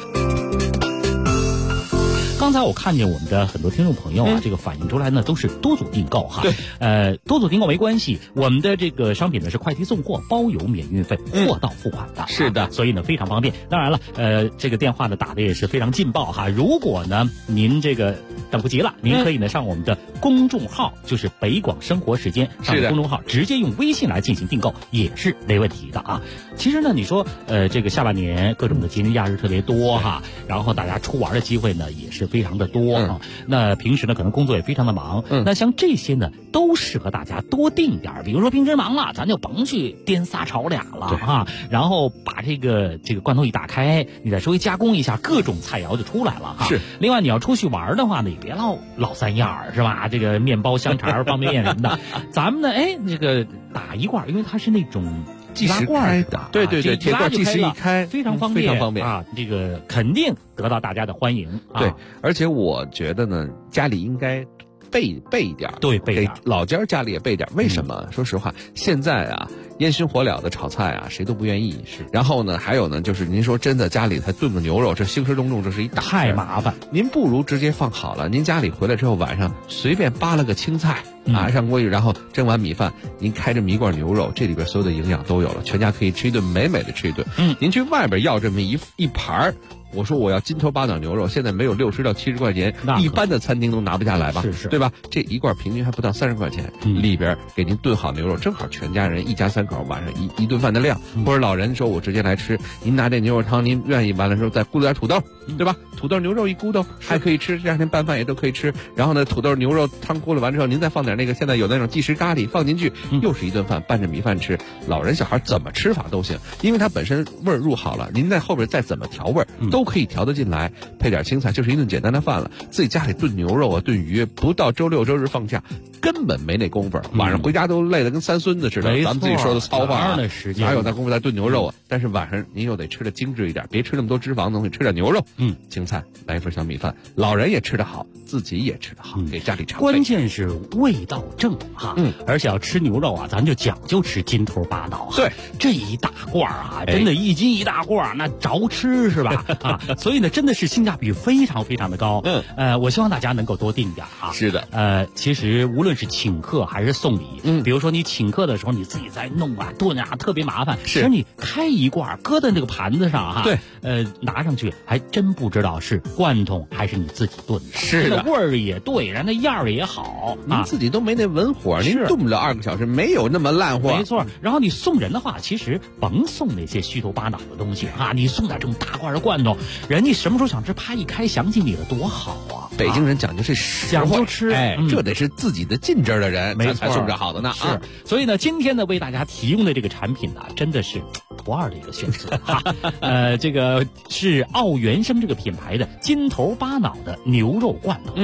刚才我看见我们的很多听众朋友啊，这个反映出来呢都是多组订购哈。对，多组订购没关系，我们的这个商品呢是快递送货，包邮免运费，货到付款的。是的，所以呢非常方便。当然了，这个电话呢打的也是非常劲爆哈。如果呢您这个等不及了，您可以呢上我们的公众号，就是北广生活时间上的公众号，直接用微信来进行订购也是没问题的啊。其实呢，你说这个下半年各种的节日假日特别多哈，然后大家出玩的机会呢也是非常的多啊。那平时呢可能工作也非常的忙，那像这些呢都适合大家多订点儿。比如说平时忙了，咱就甭去颠仨炒俩了啊，然后把这个罐头一打开，你再稍微加工一下，各种菜肴就出来了哈。是。另外你要出去玩的话呢，也别老三样是吧？这个面包、香肠、方便面什么的，咱们呢这个打一罐，因为它是那种计时开的，对，铁罐计时一开， 非常方便啊！这个肯定得到大家的欢迎。 对，而且我觉得呢，家里应该备一点， 对，备给老家家里也备点。为什么？说实话，现在啊，烟熏火燎的炒菜啊，谁都不愿意。是。然后呢，还有呢，就是您说真的，家里才炖个牛肉，这兴师动众，这是一大太麻烦。 您不如直接放好了，您家里回来之后晚上随便扒了个青菜。上锅里，然后蒸完米饭，您开这么一罐牛肉，这里边所有的营养都有了，全家可以吃一顿美美的吃一顿。您去外边要这么一盘，我说我要金头巴脑牛肉，现在没有60到70块钱，一般的餐厅都拿不下来吧？是，对吧？这一罐平均还不到30块钱，里边给您炖好牛肉，正好全家人一家3口晚上一顿饭的量。或者老人说我直接来吃，您拿这牛肉汤，您愿意完了之后再咕噜点土豆，对吧？土豆牛肉一咕嘟还可以吃，第2天拌饭也都可以吃。然后呢，土豆牛肉汤咕噜完之后，您再放点那个现在有那种即食咖喱放进去，又是一顿饭，拌着米饭吃。老人小孩怎么吃法都行，因为它本身味儿入好了，您在后边再怎么调味儿都可以调得进来，配点青菜就是一顿简单的饭了。自己家里炖牛肉啊，炖鱼，不到周六周日放假根本没那功夫，晚上回家都累得跟3孙子似的。咱们自己说的糙话，哪有那功夫在炖牛肉啊？但是晚上您又得吃的精致一点，别吃那么多脂肪的东西，吃点牛肉，青菜，来一份小米饭，老人也吃得好，自己也吃得好，给家里常备。 关键是味道正哈，而且要吃牛肉啊，咱就讲究吃金头巴脑。对，这一大罐啊，真的1斤1大罐，那着吃是吧？啊，所以呢，真的是性价比非常非常的高。我希望大家能够多订点啊。 是的， 其实无论是请客还是送礼，比如说你请客的时候你自己在弄啊炖啊，特别麻烦。其实你开一罐搁在这个盘子上哈，对，拿上去还真不知道是罐头还是你自己炖的。 是的， 味儿也对，然后那样儿也好， 您自己都没那文火，您炖不了2个小时，没有那么烂货。 没错。然后你送人的话，其实甭送那些虚头巴脑的东西啊，你送点这种大罐的罐头，人家什么时候想吃，啪一开想起你了，多好啊！ 北京人讲究这讲究吃， 这得是自己的近支的人，没才送这好的呢。 是，所以呢，今天呢为大家提供的这个产品呢，真的是不二的一个选择哈。这个是奥原生这个品牌的金头巴脑的牛肉罐头啊，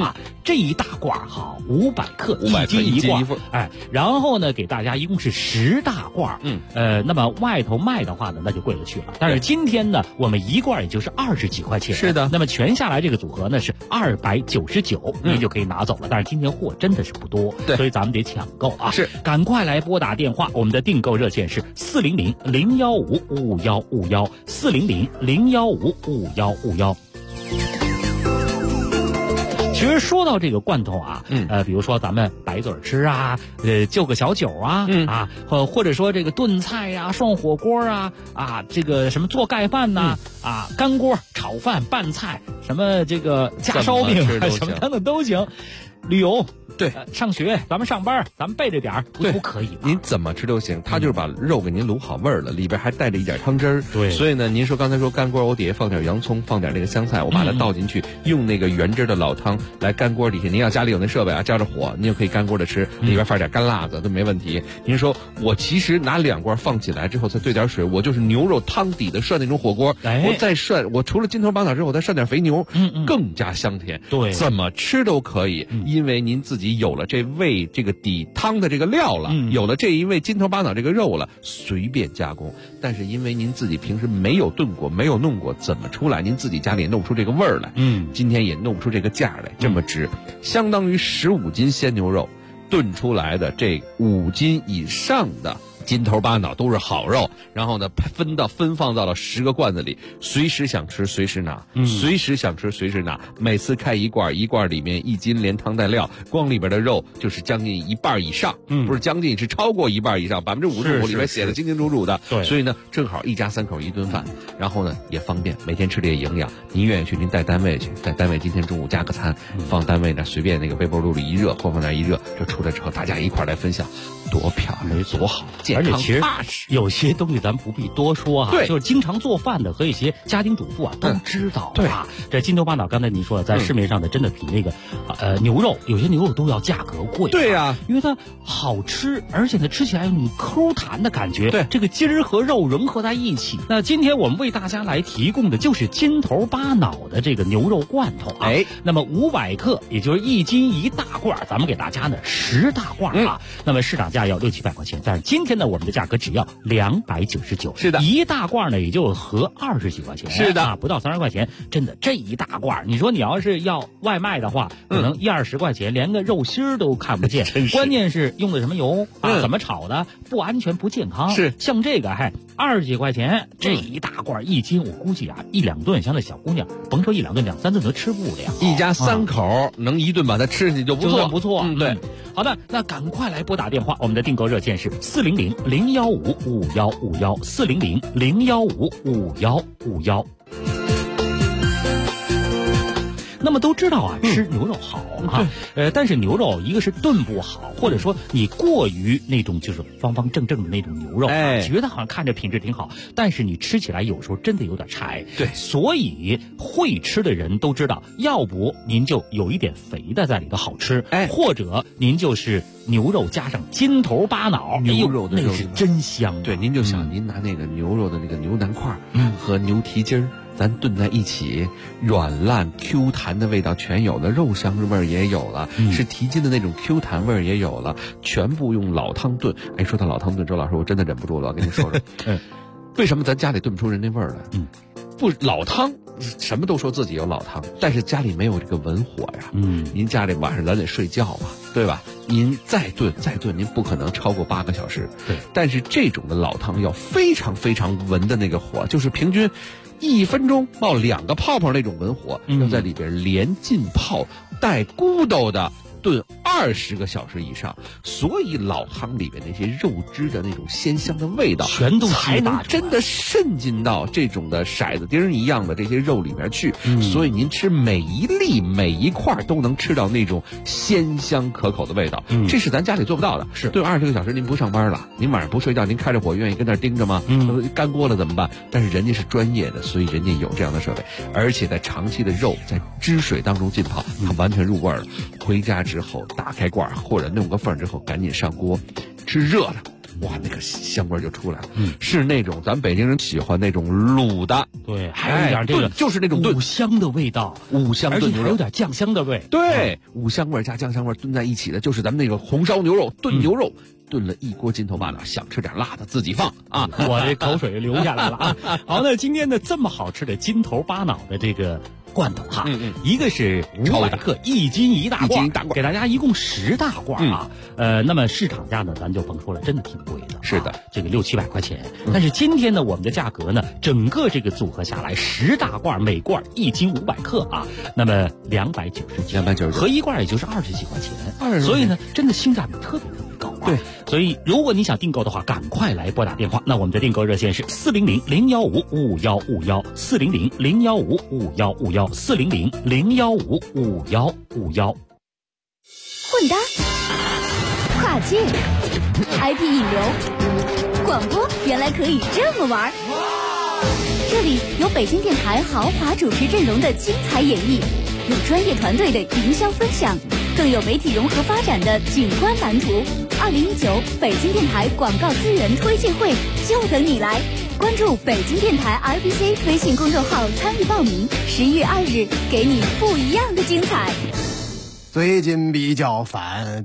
这一大罐好，500克，1斤一罐，哎，然后呢，给大家一共是10大罐，那么外头卖的话呢，那就贵了去了。但是今天呢，我们一罐也就是20几块钱， 是的。 那么全下来这个组合呢是299，您就可以拿走了。但是今天货真的是不多， 对， 所以咱们得抢购啊！ 是， 赶快来拨打电话，我们的订购热线是400-015-5151，400-015-5151。其实说到这个罐头啊，比如说咱们白嘴吃啊，就个小酒啊，或者说这个炖菜呀、涮火锅啊，这个什么做盖饭呐，干锅、炒饭、拌菜，什么这个夹烧饼啊，什么等等都行。旅游。 对， 上学咱们上班，咱们备着点儿，都可以。 您怎么吃都行，他就是把肉给您卤好味儿了，里边还带着一点汤汁儿。 对， 所以呢，您说刚才说干锅，我底下放点洋葱，放点那个香菜，我把它倒进去，用那个原汁的老汤来干锅底下。您要家里有那设备啊，加着火，您就可以干锅的吃，里边放点干辣子都没问题。您说我其实拿2罐放起来之后，再兑点水，我就是牛肉汤底的涮那种火锅。我再涮，我除了筋头巴脑之后，我再涮点肥牛，更加香甜。 对， 怎么吃都可以，因为您自己有了这这个底汤的这个料了，有了这一味筋头巴脑这个肉了，随便加工。但是因为您自己平时没有炖过，没有弄过，怎么出来？您自己家里也弄不出这个味儿来。今天也弄不出这个价来，这么值，相当于15斤鲜牛肉炖出来的这5斤以上的筋头巴脑都是好肉，然后呢分放到了10个罐子里，随时想吃随时拿，随时想吃随时拿。每次开一罐，一罐里面1斤连汤带料，光里边的肉就是将近一半以上，不是将近，是超过一半以上，55%里面写的清清楚楚的。 对， 所以呢，正好一家3口一顿饭，然后呢也方便，每天吃的也营养。您愿意去，您带单位去，在单位今天中午加个餐，放单位那随便那个微波炉里一热，或放那一热，这出来之后大家一块来分享，多漂亮，多好，健康。 而且其实有些东西咱不必多说啊，就是经常做饭的和一些家庭主妇啊都知道啊。这筋头巴脑，刚才您说的，在市面上的真的比那个牛肉，有些牛肉都要价格贵。 对呀， 因为它好吃，而且呢吃起来有你抠弹的感觉。 对， 这个筋儿和肉融合在一起。那今天我们为大家来提供的就是筋头巴脑的这个牛肉罐头啊。那么500克，也就是1斤1大罐，咱们给大家呢10大罐啊。那么市场价要600-700块钱，但是今天呢我们的价格只要299。 是的， 一大罐呢也就合20几块钱。 是的， 不到30块钱，真的这一大罐，你说你要是要外卖的话，可能10-20块钱，连个肉心都看不见。关键是用的什么油啊？怎么炒的？不安全不健康。 是， 像这个20几块钱，这一大罐1斤，我估计1-2顿，像那小姑娘，甭说1-2顿，2-3顿都吃不了。 一家3口能一顿把它吃进去就不错， 不错。 对。 好的，那赶快来拨打电话，我们的订购热线是400-015-5151，400-015-5151。那么都知道啊，吃牛肉好啊，但是牛肉一个是炖不好，或者说你过于那种就是方方正正的那种牛肉，觉得好像看着品质挺好，但是你吃起来有时候真的有点柴。 对， 所以会吃的人都知道，要不您就有一点肥的在里头好吃，或者您就是牛肉加上筋头巴脑， 牛肉的肉那是真香。 对，您就想您拿那个牛肉的那个牛腩块和牛蹄筋儿。咱炖在一起，软烂 Q 弹的味道全有了，肉香味儿也有了，是蹄筋的那种 Q 弹味儿也有了，全部用老汤炖。说到老汤炖，周老师我真的忍不住了，我跟你说说，为什么咱家里炖不出人那味儿来？不，老汤什么都说自己有老汤，但是家里没有这个文火呀。您家里晚上咱得睡觉吧，对吧？您再炖，您不可能超过8个小时。 对， 但是这种的老汤要非常非常文的那个火，就是平均1分钟冒2个泡泡那种文火，要在里边连浸泡带咕咚的炖20个小时以上，所以老汤里边那些肉汁的那种鲜香的味道， 全都才能真的渗进到这种的骰子丁一样的这些肉里边去。所以您吃每一粒每一块都能吃到那种鲜香可口的味道。这是咱家里做不到的。 是炖20个小时，您不上班了，您晚上不睡觉，您开着火愿意跟那儿盯着吗？干锅了怎么办？但是人家是专业的，所以人家有这样的设备，而且在长期的肉在汁水当中浸泡，它完全入味了。回家之后打开罐或者弄个缝之后赶紧上锅，吃热的哇，那个香味就出来了。是那种咱北京人喜欢那种卤的， 对，还有一点这个就是那种五香的味道， 五香炖牛肉， 而且还有点酱香的味。 对，五香味加酱香味炖在一起的，就是咱们那个红烧牛肉炖牛肉。炖了一锅金头巴脑，想吃点辣的自己放啊！ 我这口水流下来了啊！好，那今天呢这么好吃的金头巴脑的这个罐头哈，一个是500克，1斤1大罐，给大家一共10大罐啊。那么市场价呢，咱就甭说了，真的挺贵的。 是的， 这个600-700块钱。但是今天呢，我们的价格呢，整个这个组合下来，10大罐，每罐1斤500克啊，那么299，合一罐也就是20几块钱。所以呢，真的性价比特别高啊。 对， 所以如果你想订购的话，赶快来拨打电话。那我们的订购热线是400-015-5151，400-015-5151，400-015-5151。 混搭、跨界、IP 引流，广播原来可以这么玩。这里有北京电台豪华主持阵容的精彩演绎，有专业团队的营销分享，更有媒体融合发展的景观蓝图。2019北京电台广告资源推介会就等你来，关注北京电台 RBC 微信公众号参与报名，11月2日给你不一样的精彩。 最近比较烦，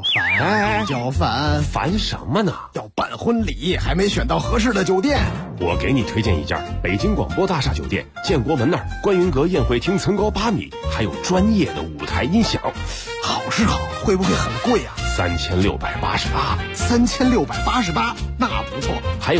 烦什么呢？ 要办婚礼，还没选到合适的酒店。 我给你推荐一家北京广播大厦酒店，建国门那儿观云阁宴会厅层高8米，还有专业的舞台音响。 好是好，会不会很贵啊？ 3688， 3688，那不错。 还有